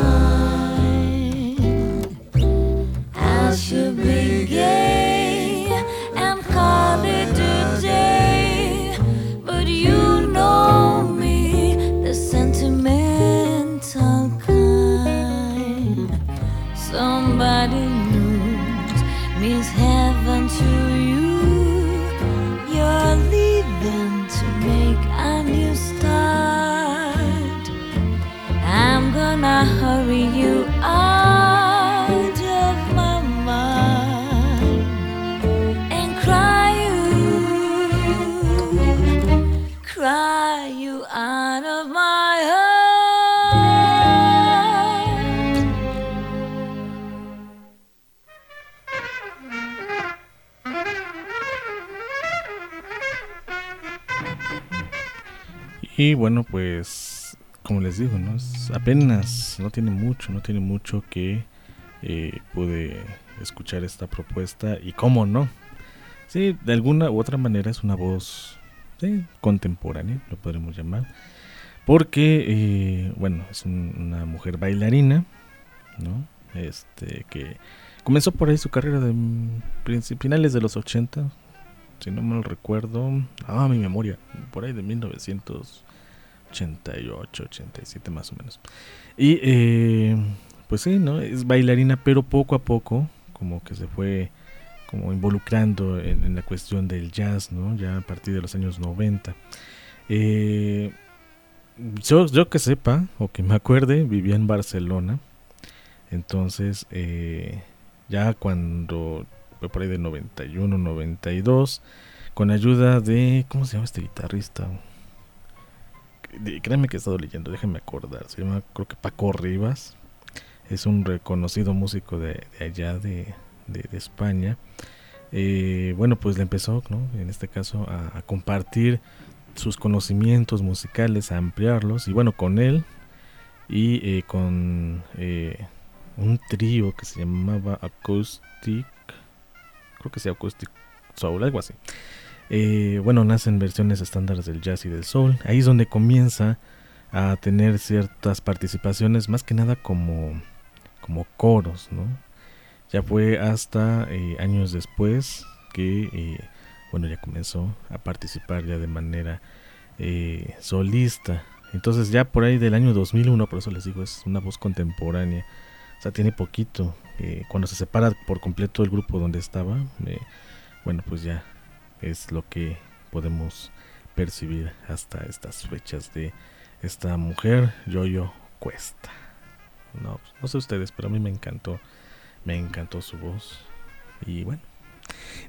find. I should be gay and call it a day, but you know me, the sentimental kind. Somebody new means heaven to you. You're leaving to make a new start. I'm gonna hurry you out of my mind and cry you, cry you out of my heart. Y bueno, pues como les digo, ¿no? Es apenas, no tiene mucho, no tiene mucho que eh, pude escuchar esta propuesta y cómo no. Sí, de alguna u otra manera es una voz, sí, contemporánea, lo podremos llamar. Porque, eh, bueno, es un, una mujer bailarina, ¿no? Este, que comenzó por ahí su carrera de princip- finales de los ochenta, si no mal recuerdo, ah, mi memoria, por ahí de mil novecientos ochenta y ocho, ochenta y siete más o menos. Y eh, pues sí, ¿no? Es bailarina, pero poco a poco como que se fue como involucrando en, en la cuestión del jazz, ¿no? Ya a partir de los años noventa. Eh, yo, yo que sepa, o que me acuerde, vivía en Barcelona. Entonces, eh, ya cuando fue por ahí de noventa y uno, noventa y dos, con ayuda de, ¿cómo se llama este guitarrista? De, créanme que he estado leyendo, déjenme acordar, se llama, creo que Paco Rivas, es un reconocido músico de, de allá de, de, de España. Eh, bueno, pues le empezó, ¿no? En este caso a, a compartir sus conocimientos musicales, a ampliarlos, y bueno, con él y eh, con eh, un trío que se llamaba Acoustic, creo que sea Acoustic Soul, algo así. Eh, bueno, nacen versiones estándares del jazz y del soul. Ahí es donde comienza a tener ciertas participaciones, más que nada como, como coros, ¿no? Ya fue hasta eh, años después que, eh, bueno, ya comenzó a participar ya de manera eh, solista. Entonces ya por ahí del año dos mil uno, por eso les digo, es una voz contemporánea. O sea, tiene poquito. Eh, cuando se separa por completo el grupo donde estaba, eh, bueno, pues ya es lo que podemos percibir hasta estas fechas de esta mujer, Yo-Yo Cuesta. No, no sé ustedes, pero a mí me encantó, me encantó su voz. Y bueno,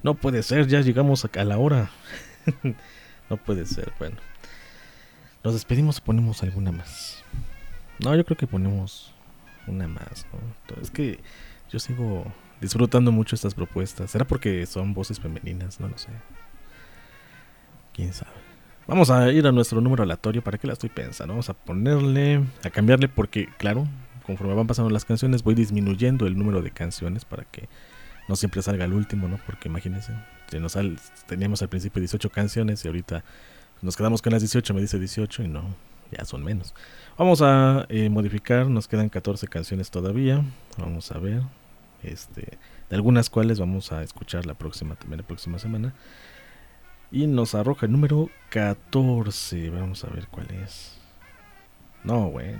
No puede ser, ya llegamos a la hora. No puede ser, bueno. Nos despedimos o ponemos alguna más. No, yo creo que ponemos una más, ¿no? Es que yo sigo disfrutando mucho estas propuestas. ¿Será porque son voces femeninas? No lo sé. ¿Quién sabe? Vamos a ir a nuestro número aleatorio. ¿Para qué la estoy pensando? Vamos a ponerle, a cambiarle porque, claro, conforme van pasando las canciones voy disminuyendo el número de canciones para que no siempre salga el último, ¿no? Porque imagínense, si nos sal, teníamos al principio dieciocho canciones y ahorita nos quedamos con las dieciocho, me dice dieciocho y no, ya son menos. Vamos a eh, modificar, nos quedan catorce canciones todavía. Vamos a ver, este, de algunas cuales vamos a escuchar la próxima, también la próxima semana. Y nos arroja el número catorce. Vamos a ver cuál es. No, bueno.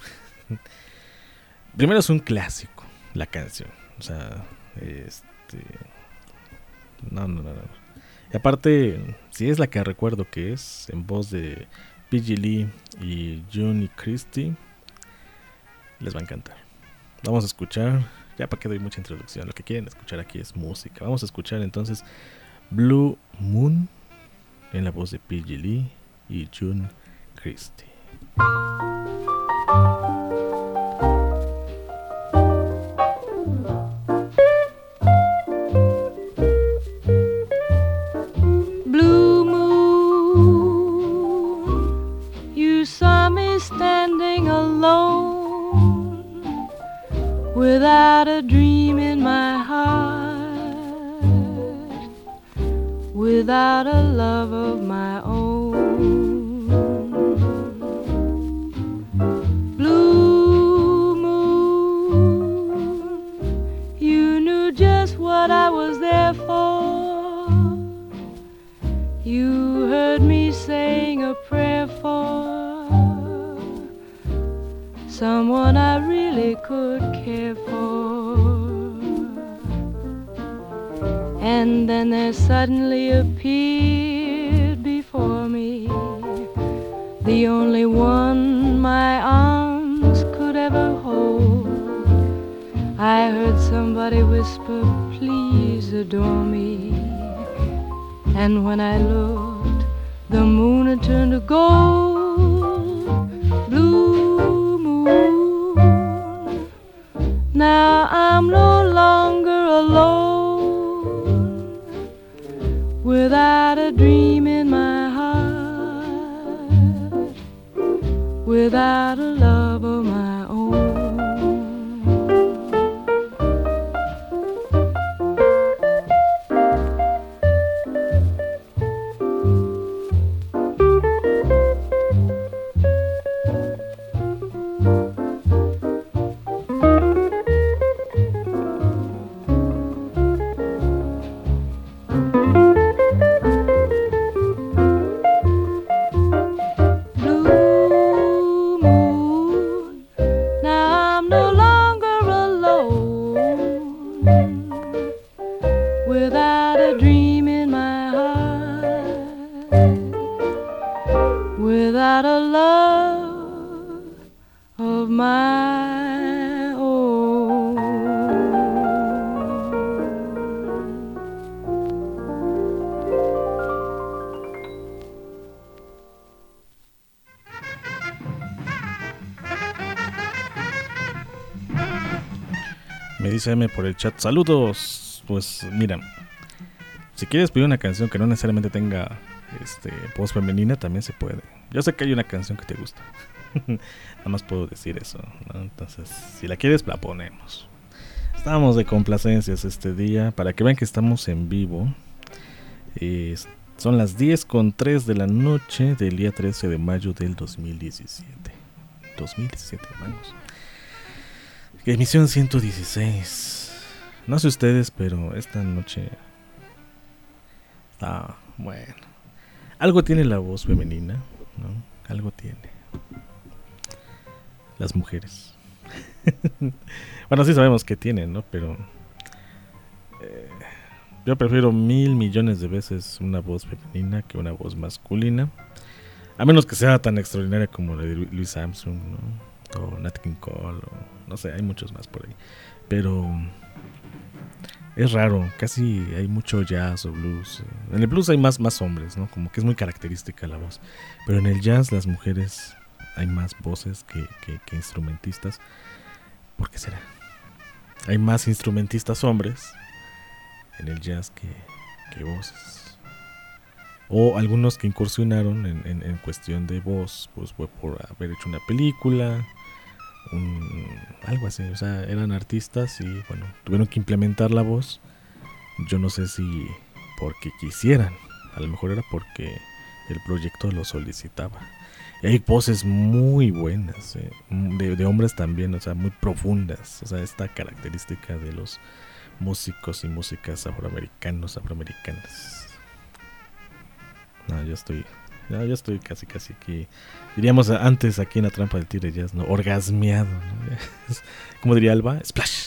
Primero es un clásico, la canción. O sea, este... No, no, no, no. Y aparte, si es la que recuerdo que es, en voz de Peggy Lee y June Christie, les va a encantar. Vamos a escuchar, ya para que doy mucha introducción, lo que quieren escuchar aquí es música. Vamos a escuchar entonces Blue Moon en la voz de Peggy Lee y June Christie. Blue moon, you saw me standing alone, without a dream in my heart, without a love of my own. Blue moon, you knew just what I was there for. You heard me saying a prayer for someone I really could care for. And then there suddenly appeared before me the only one my arms could ever hold. I heard somebody whisper, please adore me. And when I looked, the moon had turned to gold. Blue moon, now I'm no longer alone, without a dream in my heart, without a love of my own. Me dice M por el chat, saludos. Pues mira, si quieres pedir una canción que no necesariamente tenga este, voz femenina, también se puede. Yo sé que hay una canción que te gusta. Nada más puedo decir eso, ¿no? Entonces, si la quieres, la ponemos. Estamos de complacencias este día, para que vean que estamos en vivo. Eh, son las diez con tres de la noche del día trece de mayo del dos mil diecisiete. dos mil diecisiete, vamos. Emisión ciento dieciséis. No sé ustedes, pero esta noche está bueno. Algo tiene la voz femenina, ¿no? Algo tiene. Las mujeres. Bueno, sí sabemos que tienen, ¿no? Pero eh, yo prefiero mil millones de veces una voz femenina que una voz masculina. A menos que sea tan extraordinaria como la de Louis Armstrong, ¿no? O Nat King Cole, o no sé, hay muchos más por ahí. Pero es raro, casi hay mucho jazz o blues. En el blues hay más, más hombres, ¿no? Como que es muy característica la voz. Pero en el jazz las mujeres hay más voces que, que, que instrumentistas. ¿Por qué será? Hay más instrumentistas hombres en el jazz que, que voces. O algunos que incursionaron en, en, en cuestión de voz, pues fue por haber hecho una película, un, algo así. O sea, eran artistas y bueno, tuvieron que implementar la voz. Yo no sé si porque quisieran, a lo mejor era porque el proyecto lo solicitaba. Y hay voces muy buenas, eh, de, de hombres también, o sea, muy profundas. O sea, esta característica de los músicos y músicas afroamericanos, afroamericanas. No, yo estoy, no, yo estoy casi, casi que, diríamos antes aquí en la trampa del Tigre Jazz, ¿no? Orgasmeado, ¿no? Como diría Alba, splash.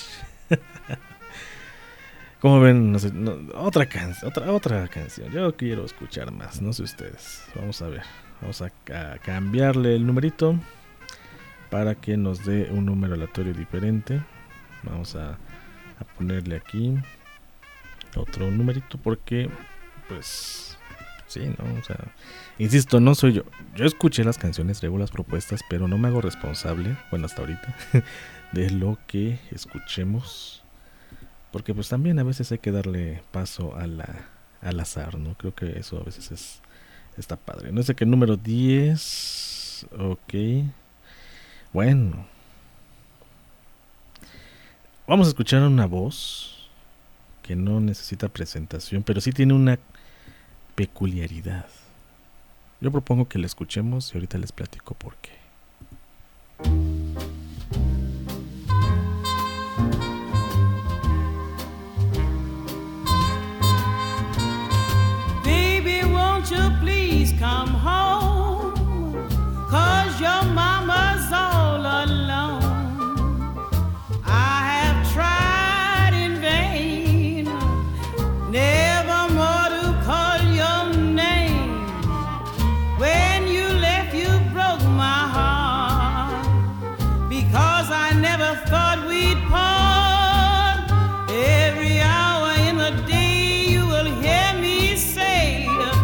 Como ven, no sé, no, otra canción, otra, otra canción. Yo quiero escuchar más, no sé ustedes. Vamos a ver. Vamos a, a cambiarle el numerito para que nos dé un número aleatorio diferente. Vamos a, a ponerle aquí otro numerito porque, pues, sí, ¿no? O sea, insisto, no soy yo. Yo escuché las canciones, traigo las propuestas, pero no me hago responsable, bueno, hasta ahorita, de lo que escuchemos. Porque, pues, también a veces hay que darle paso a la, al azar, ¿no? Creo que eso a veces es... Está padre. No sé qué número diez. Ok. Bueno. Vamos a escuchar una voz que no necesita presentación, pero sí tiene una peculiaridad. Yo propongo que la escuchemos y ahorita les platico por qué. Come home, 'cause your mama's all alone. I have tried in vain, never more to call your name. When you left, you broke my heart, because I never thought we'd part. Every hour in the day you will hear me say,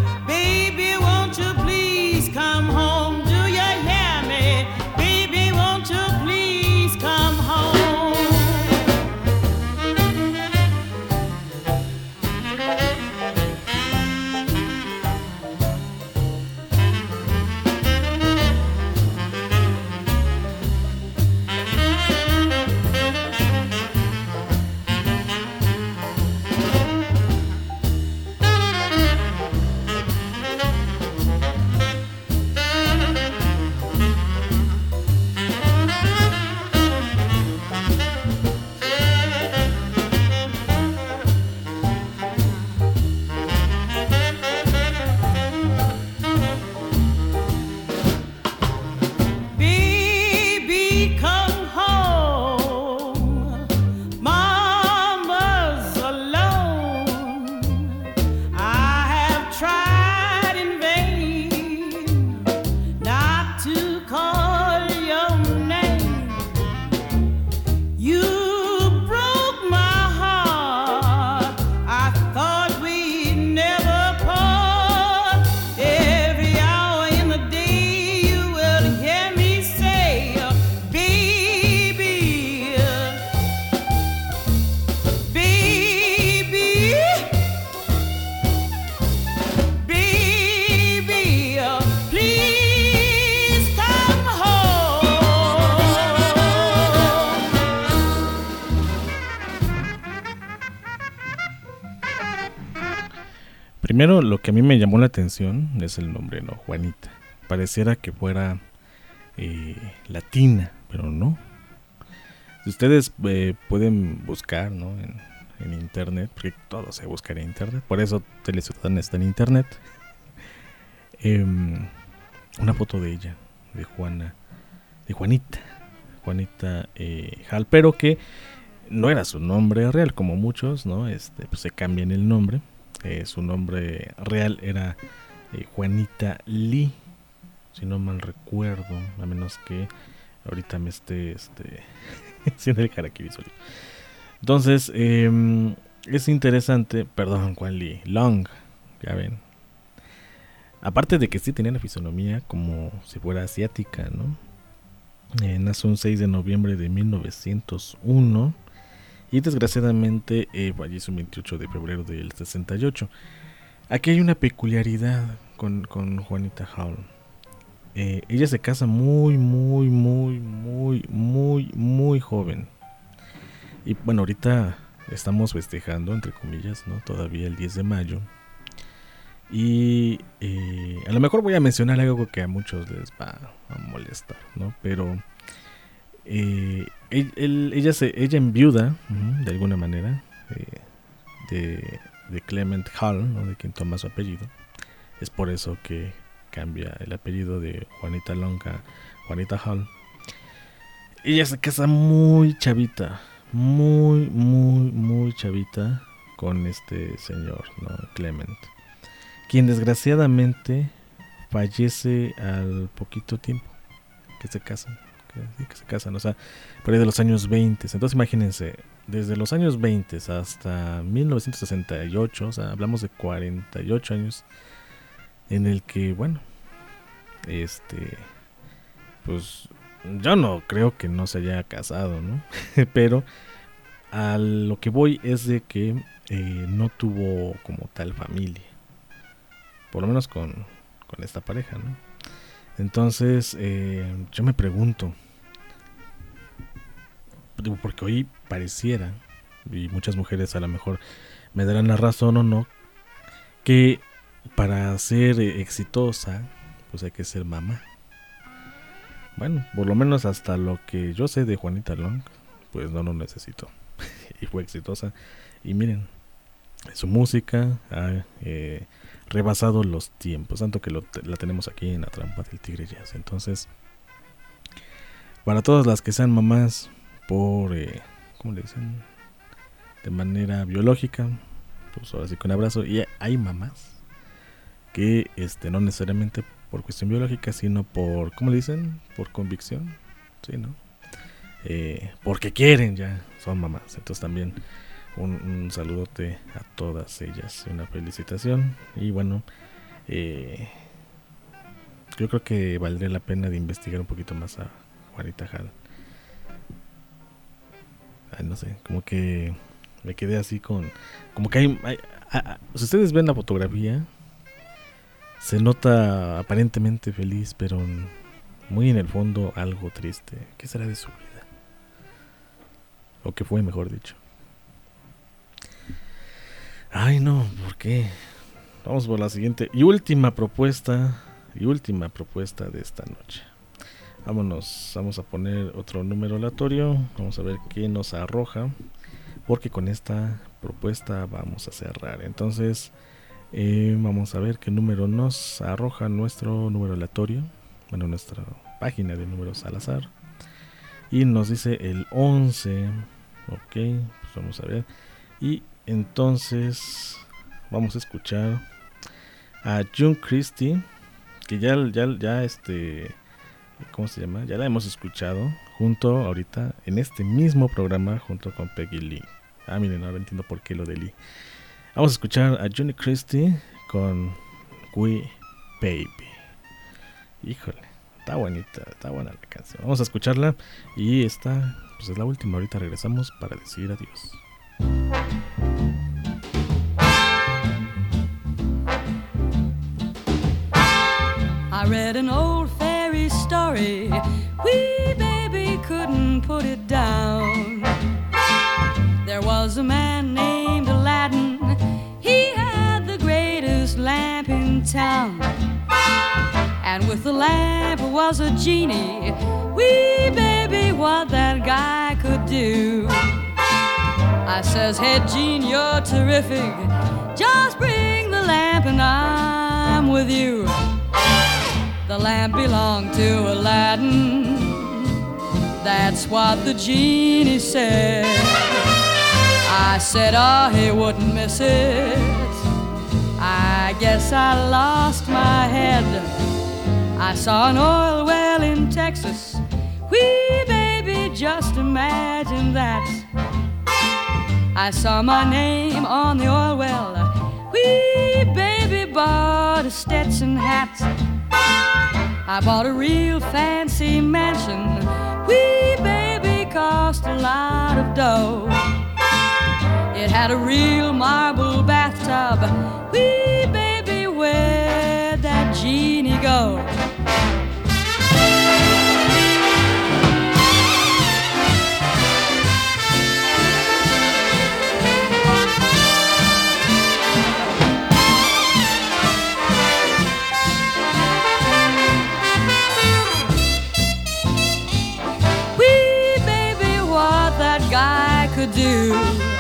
come home, do you hear me? Baby, won't you please come home? Primero, lo que a mí me llamó la atención es el nombre, ¿no? Juanita. Pareciera que fuera eh, latina, pero no. Si ustedes eh, pueden buscar, ¿no? En, en internet, porque todo se busca en internet, por eso Teleciudadana está en internet. Eh, una foto de ella, de Juana, de Juanita, Juanita eh, Hall, pero que no era su nombre real, como muchos, ¿no? Este, pues se cambian el nombre. Eh, su nombre real era eh, Juanita Lee, si no mal recuerdo, a menos que ahorita me esté este, haciendo el harakiri solito. Entonces, eh, es interesante, perdón, Quan Li, Long, ya ven. Aparte de que sí tenía la fisonomía como si fuera asiática, ¿no? Eh, nació un seis de noviembre de mil novecientos uno y desgraciadamente eh, falleció un veintiocho de febrero del sesenta y ocho. Aquí hay una peculiaridad con, con Juanita Hall. Eh, ella se casa muy, muy, muy, muy, muy, muy joven. Y bueno, ahorita estamos festejando, entre comillas, ¿no? Todavía el diez de mayo. Y eh, a lo mejor voy a mencionar algo que a muchos les va a molestar, ¿no? Pero eh, él, él, ella, se, ella enviuda, uh-huh, de alguna manera, eh, de, de Clement Hall, ¿no? De quien toma su apellido. Es por eso que cambia el apellido de Juanita Long a Juanita Hall. Ella se casa muy chavita, muy, muy, muy chavita con este señor, ¿no? Clement, quien desgraciadamente fallece al poquito tiempo que se casan, que, que se casan, o sea, por ahí de los años veinte. Entonces imagínense, desde los años veinte hasta mil novecientos sesenta y ocho, o sea, hablamos de cuarenta y ocho años en el que, bueno, este, pues yo no creo que no se haya casado, ¿no? Pero a lo que voy es de que eh, no tuvo como tal familia. Por lo menos con, con esta pareja, ¿no? Entonces, eh, yo me pregunto, porque hoy pareciera, y muchas mujeres a lo mejor me darán la razón o no, que para ser exitosa, pues hay que ser mamá. Bueno, por lo menos hasta lo que yo sé de Juanita Long, pues no lo necesitó. Y fue exitosa. Y miren, su música ha eh, rebasado los tiempos, tanto que lo, la tenemos aquí en La Trampa del Tigre Jazz. Entonces, para todas las que sean mamás por, eh, ¿cómo le dicen? De manera biológica, pues ahora sí con abrazo. Y hay mamás que este, no necesariamente por cuestión biológica, sino por, ¿cómo le dicen? Por convicción, sí, ¿no? Eh, porque quieren, ya son mamás. Entonces también un, un saludote a todas ellas, una felicitación. Y bueno, eh, yo creo que valdría la pena de investigar un poquito más a Juanita Hall. Ay, no sé, como que me quedé así con, como que hay, hay a, a, si ustedes ven la fotografía, se nota aparentemente feliz, pero muy en el fondo algo triste. ¿Qué será de su vida? O qué fue, mejor dicho. Ay, no, ¿por qué? Vamos por la siguiente y última propuesta. Y última propuesta de esta noche. Vámonos, vamos a poner otro número aleatorio. Vamos a ver qué nos arroja. Porque con esta propuesta vamos a cerrar. Entonces, eh, vamos a ver qué número nos arroja nuestro número aleatorio. Bueno, nuestra página de números al azar. Y nos dice el once. Ok, pues vamos a ver. Y entonces vamos a escuchar a June Christie, que ya, ya, ya este, ¿cómo se llama? Ya la hemos escuchado junto ahorita en este mismo programa junto con Peggy Lee. Ah, miren, ahora entiendo por qué lo de Lee. Vamos a escuchar a June Christie con We Baby. Híjole, está bonita, está buena la canción. Vamos a escucharla y esta pues es la última. Ahorita regresamos para decir adiós. I read an old fairy story, wee baby couldn't put it down. There was a man named Aladdin, he had the greatest lamp in town. And with the lamp was a genie, wee baby, what that guy could do. I says, hey Gene, you're terrific, just bring the lamp and I'm with you. The lamp belonged to Aladdin, that's what the genie said. I said, oh, he wouldn't miss it, I guess I lost my head. I saw an oil well in Texas, wee baby, just imagine that. I saw my name on the oil well. Wee baby bought a Stetson hat. I bought a real fancy mansion. Wee baby cost a lot of dough. It had a real marble bathtub. Wee baby, where'd that genie go? Guy could do.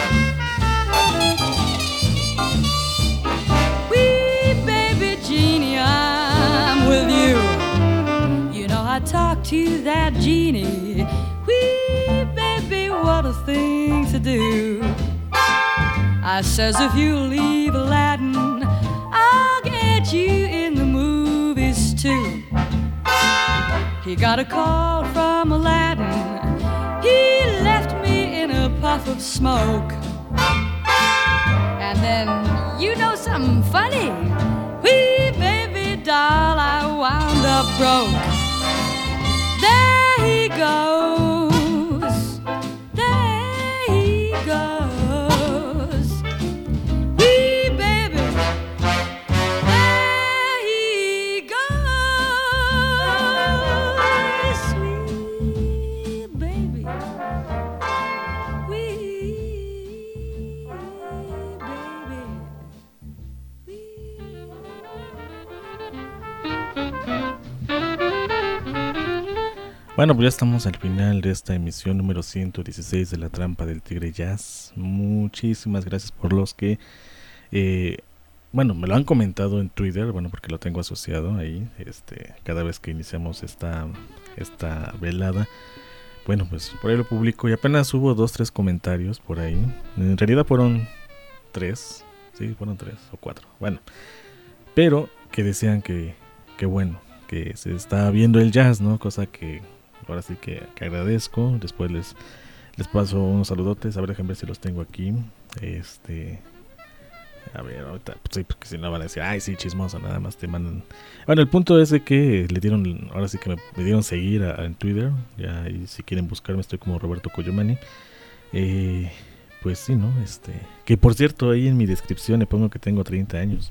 Wee baby genie, I'm with you. You know I talk to that genie. Wee baby, what a thing to do. I says if you leave Aladdin, I'll get you in the movies too. He got a call from Aladdin. He left me in a puff of smoke. And then, you know something funny? Wee baby doll, I wound up broke. There he goes. There he goes. Wee baby. There he goes. Sweet baby. Bueno, pues ya estamos al final de esta emisión número ciento dieciséis de La Trampa del Tigre Jazz. Muchísimas gracias por los que, eh, bueno, me lo han comentado en Twitter, bueno, porque lo tengo asociado ahí, este, cada vez que iniciamos esta, esta velada. Bueno, pues por ahí lo publico y apenas hubo dos, tres comentarios por ahí. En realidad fueron tres, sí, fueron tres o cuatro, bueno, pero que decían que, que bueno, que se está viendo el jazz, ¿no? Cosa que ahora sí que, que agradezco. Después les, les paso unos saludotes. A ver, déjenme ver si los tengo aquí. Este, a ver, ahorita, pues sí, porque si no van a decir, ay, sí, chismoso, nada más te mandan. Bueno, el punto es de que le dieron, ahora sí que me, me dieron seguir a, a, en Twitter. Ya, y si quieren buscarme, estoy como Roberto Coyomani. Eh, pues sí, ¿no? Este, que por cierto, ahí en mi descripción le pongo que tengo treinta años.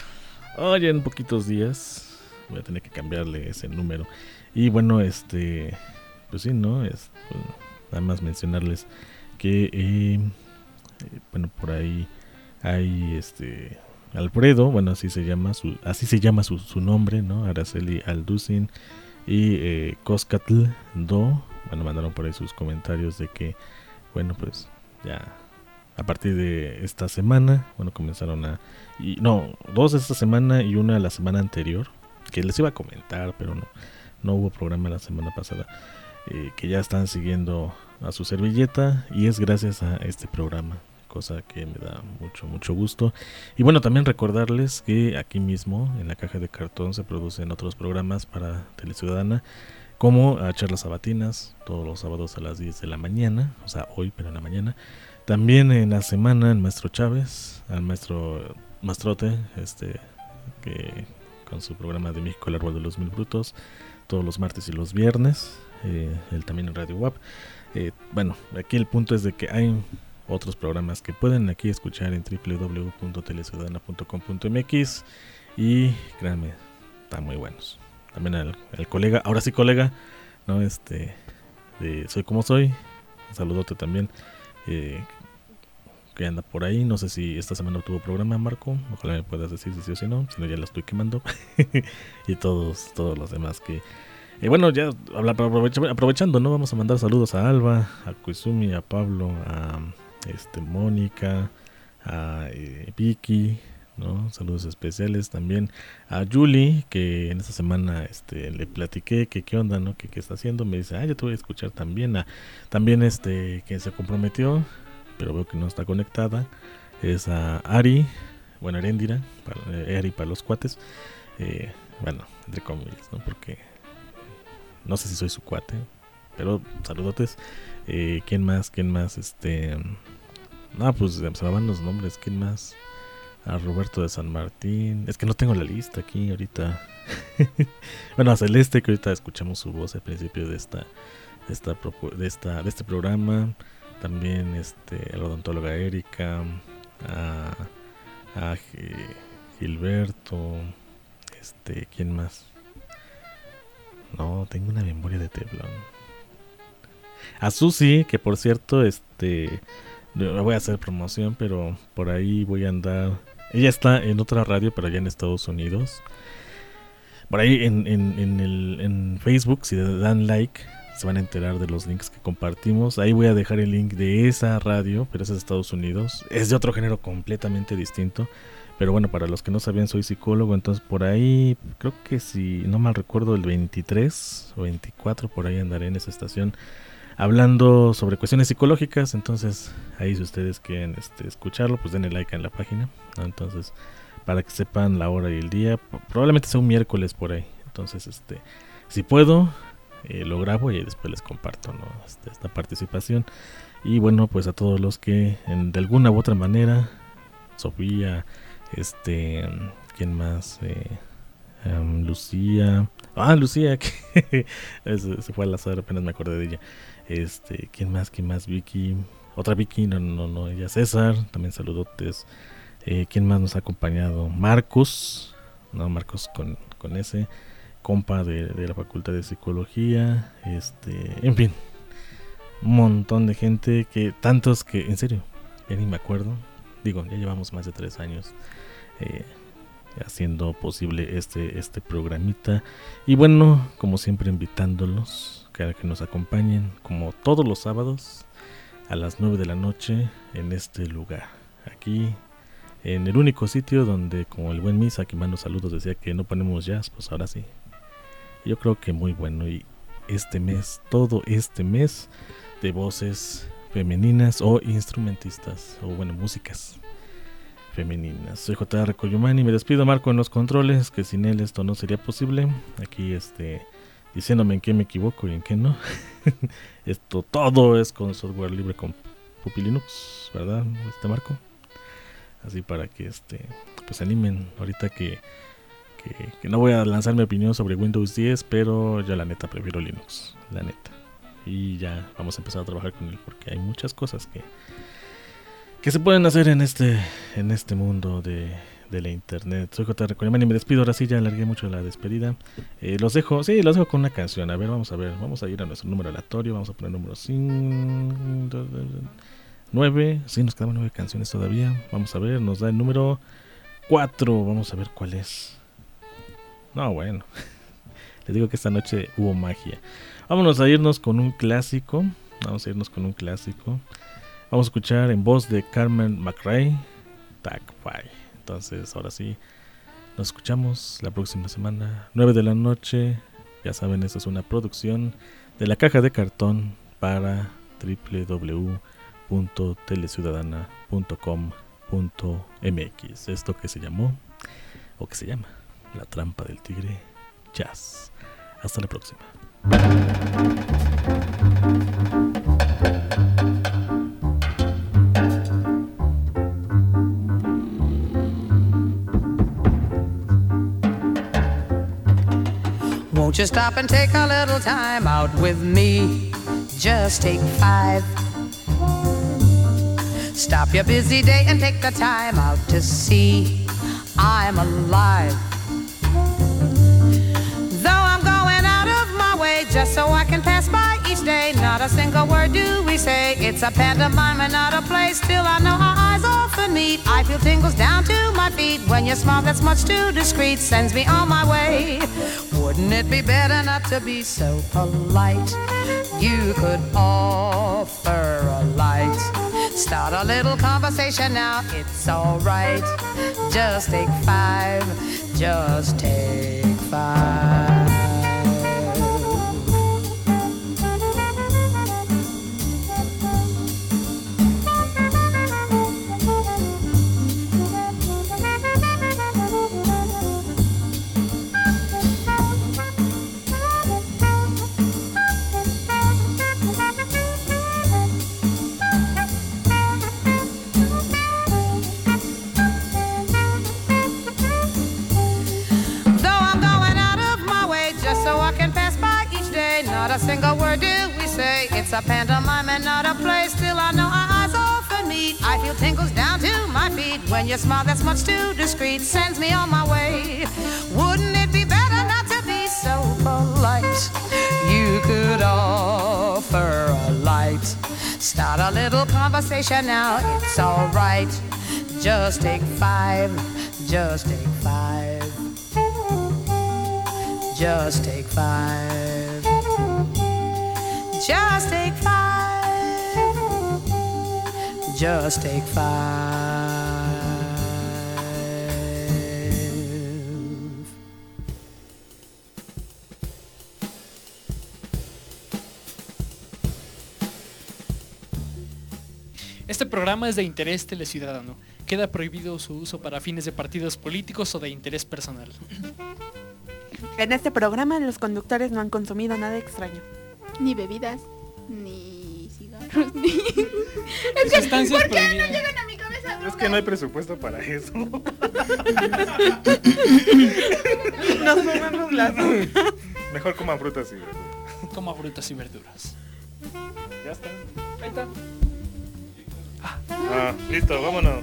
Oye, en poquitos días voy a tener que cambiarle ese número. Y bueno, este, pues sí, ¿no? Es, pues, nada más mencionarles que, eh, eh, bueno, por ahí hay este Alfredo, bueno, así se llama su, así se llama su, su nombre, ¿no? Araceli Alducin y eh, Coscatl Do, bueno, mandaron por ahí sus comentarios de que, bueno, pues ya a partir de esta semana, bueno, comenzaron a, y no, dos esta semana y una la semana anterior, que les iba a comentar, pero no. No hubo programa la semana pasada, eh, que ya están siguiendo a su servilleta y es gracias a este programa, cosa que me da mucho, mucho gusto. Y bueno, también recordarles que aquí mismo en la Caja de Cartón se producen otros programas para Teleciudadana, como a Charlas Sabatinas, todos los sábados a las diez de la mañana, o sea, hoy, pero en la mañana. También en la semana el maestro Chávez, al maestro Mastrote, este, que con su programa de México, el árbol de los mil brutos, todos los martes y los viernes, eh, él también en Radio W A P. Eh, bueno, aquí el punto es de que hay otros programas que pueden aquí escuchar en doble u doble u doble u punto teleciudadana punto com punto m x y créanme, están muy buenos. También al, al colega, ahora sí colega, no este, de Soy Como Soy, un saludote también, eh, que anda por ahí. No sé si esta semana tuvo programa, Marco, ojalá me puedas decir si sí o si no, si no ya la estoy quemando. Y todos todos los demás que, eh, bueno, ya aprovechando, ¿no? Vamos a mandar saludos a Alba, a Kuizumi, a Pablo, a este Mónica, a eh, Vicky, ¿no? Saludos especiales también a Julie, que en esta semana este le platiqué que qué onda, ¿no? Que qué está haciendo. Me dice, ah, yo te voy a escuchar también. A, también este que se comprometió, pero veo que no está conectada, es a Ari, bueno, Arendira, para, eh, Ari para los cuates, eh, bueno, entre comillas, ¿no? Porque no sé si soy su cuate, pero saludotes. Eh, ¿Quién más? ¿Quién más? Este, No, pues se me van los nombres. ¿Quién más? A Roberto de San Martín. Es que no tengo la lista aquí ahorita. Bueno, a Celeste, que ahorita escuchamos su voz al principio de esta, de esta, de esta, de este programa. También este, a la odontóloga Erika, a, a Gilberto, este, ¿quién más? No, tengo una memoria de teflón. A Susi, que por cierto, este, voy a hacer promoción, pero por ahí voy a andar. Ella está en otra radio, pero allá en Estados Unidos. Por ahí en, en, en, el, en Facebook, si le dan like, se van a enterar de los links que compartimos. Ahí voy a dejar el link de esa radio, pero es de Estados Unidos. Es de otro género completamente distinto. Pero bueno, para los que no sabían, soy psicólogo. Entonces por ahí, creo que si no mal recuerdo, el veintitrés o veinticuatro, por ahí andaré en esa estación hablando sobre cuestiones psicológicas. Entonces ahí, si ustedes quieren este, escucharlo, pues denle like en la página, ¿no? Entonces, para que sepan la hora y el día, probablemente sea un miércoles por ahí. Entonces, este, si puedo, eh, lo grabo y después les comparto, ¿no? este, esta participación. Y bueno, pues a todos los que en, de alguna u otra manera, Sofía, este, ¿quién más? Eh, um, Lucía, ah, Lucía, que se, se fue al azar, apenas me acordé de ella. Este, ¿quién más? ¿Quién más? Vicky, otra Vicky, no, no, no, ella César, también saludotes. Eh, ¿Quién más nos ha acompañado? Marcos, no, Marcos con, con ese, compa de, de la Facultad de Psicología, este, en fin, un montón de gente, que tantos que, en serio, ya ni me acuerdo. Digo, ya llevamos más de tres años eh, haciendo posible este, este programita. Y bueno, como siempre, invitándolos a que nos acompañen, como todos los sábados, a las nueve de la noche, en este lugar, aquí en el único sitio donde, como el buen Misa, que mando saludos, decía que no ponemos jazz, pues ahora sí. Yo creo que muy bueno. Y este mes, todo este mes, de voces femeninas o instrumentistas, o bueno, músicas femeninas. Soy J R Coyumani, me despido, Marco en los controles, que sin él esto no sería posible. Aquí este, diciéndome en qué me equivoco y en qué no. Esto todo es con software libre, con Puppy Linux, ¿verdad, este Marco? Así para que este pues se animen ahorita que, que, que no voy a lanzar mi opinión sobre Windows diez, pero yo la neta prefiero Linux, la neta. Y ya vamos a empezar a trabajar con él, porque hay muchas cosas que, que se pueden hacer en este, en este mundo de, de la internet. Soy J R Coleman y me despido. Ahora sí, ya alargué mucho la despedida. Eh, los dejo, sí, los dejo con una canción. A ver, vamos a ver, vamos a ir a nuestro número aleatorio. Vamos a poner número cinco, nueve. Sí, nos quedaban nueve canciones todavía. Vamos a ver, nos da el número cuatro. Vamos a ver cuál es. No, bueno. Les digo que esta noche hubo magia. Vámonos a irnos con un clásico. Vamos a irnos con un clásico. Vamos a escuchar en voz de Carmen McRae, Tag Five. Entonces, ahora sí, nos escuchamos la próxima semana, nueve de la noche. Ya saben, esta es una producción de La Caja de Cartón para doble u doble u doble u punto teleciudadana punto com punto m x. Esto que se llamó, o que se llama, La Trampa del Tigre Jazz. Hasta la próxima. Won't you stop and take a little time out with me? Just take five. Stop your busy day and take the time out to see I'm alive. Though I'm going out of my way just so I can pass by each day, not a single word do we say. It's a pantomime and not a play. Still I know our eyes often meet. I feel tingles down to my feet when your smile that's much too discreet sends me on my way. Wouldn't it be better not to be so polite? You could offer a light. Start a little conversation now, it's alright. Just take five, just take five. a single word do we say. It's a pantomime and not a play. Still I know our eyes often meet. I feel tingles down to my feet when your smile that's much too discreet sends me on my way. Wouldn't it be better not to be so polite? You could offer a light. Start a little conversation now, it's alright. Just take five, just take five. Just take five. Just take five. Just take five. Este programa es de interés teleciudadano. Queda prohibido su uso para fines de partidos políticos o de interés personal. En este programa los conductores no han consumido nada extraño. Ni bebidas, ni cigarros, ni... Es que, ¿por qué prohibidas. no llegan a mi cabeza? Es que no hay presupuesto para eso. Nos comemos las... Mejor coman frutas y verduras. Coma frutas y verduras. Ya está. Ahí está. Ah, listo, vámonos.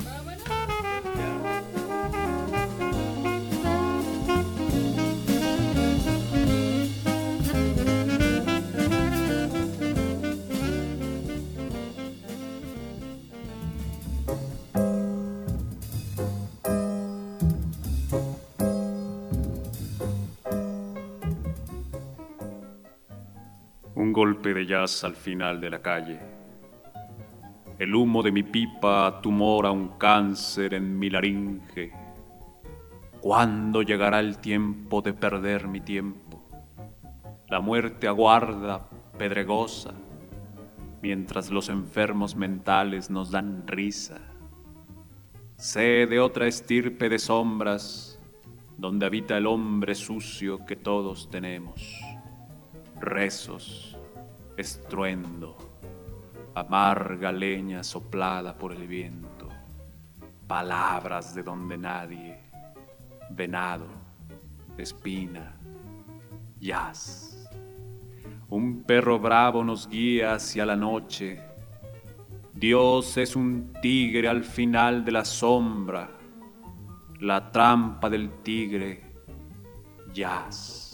Un golpe de jazz al final de la calle. El humo de mi pipa tumora un cáncer en mi laringe. ¿Cuándo llegará el tiempo de perder mi tiempo? La muerte aguarda, pedregosa, mientras los enfermos mentales nos dan risa. Sé de otra estirpe de sombras, donde habita el hombre sucio que todos tenemos. Rezos, estruendo, amarga leña soplada por el viento, palabras de donde nadie, venado, espina, jazz. Un perro bravo nos guía hacia la noche. Dios es un tigre al final de la sombra, la trampa del tigre, jazz.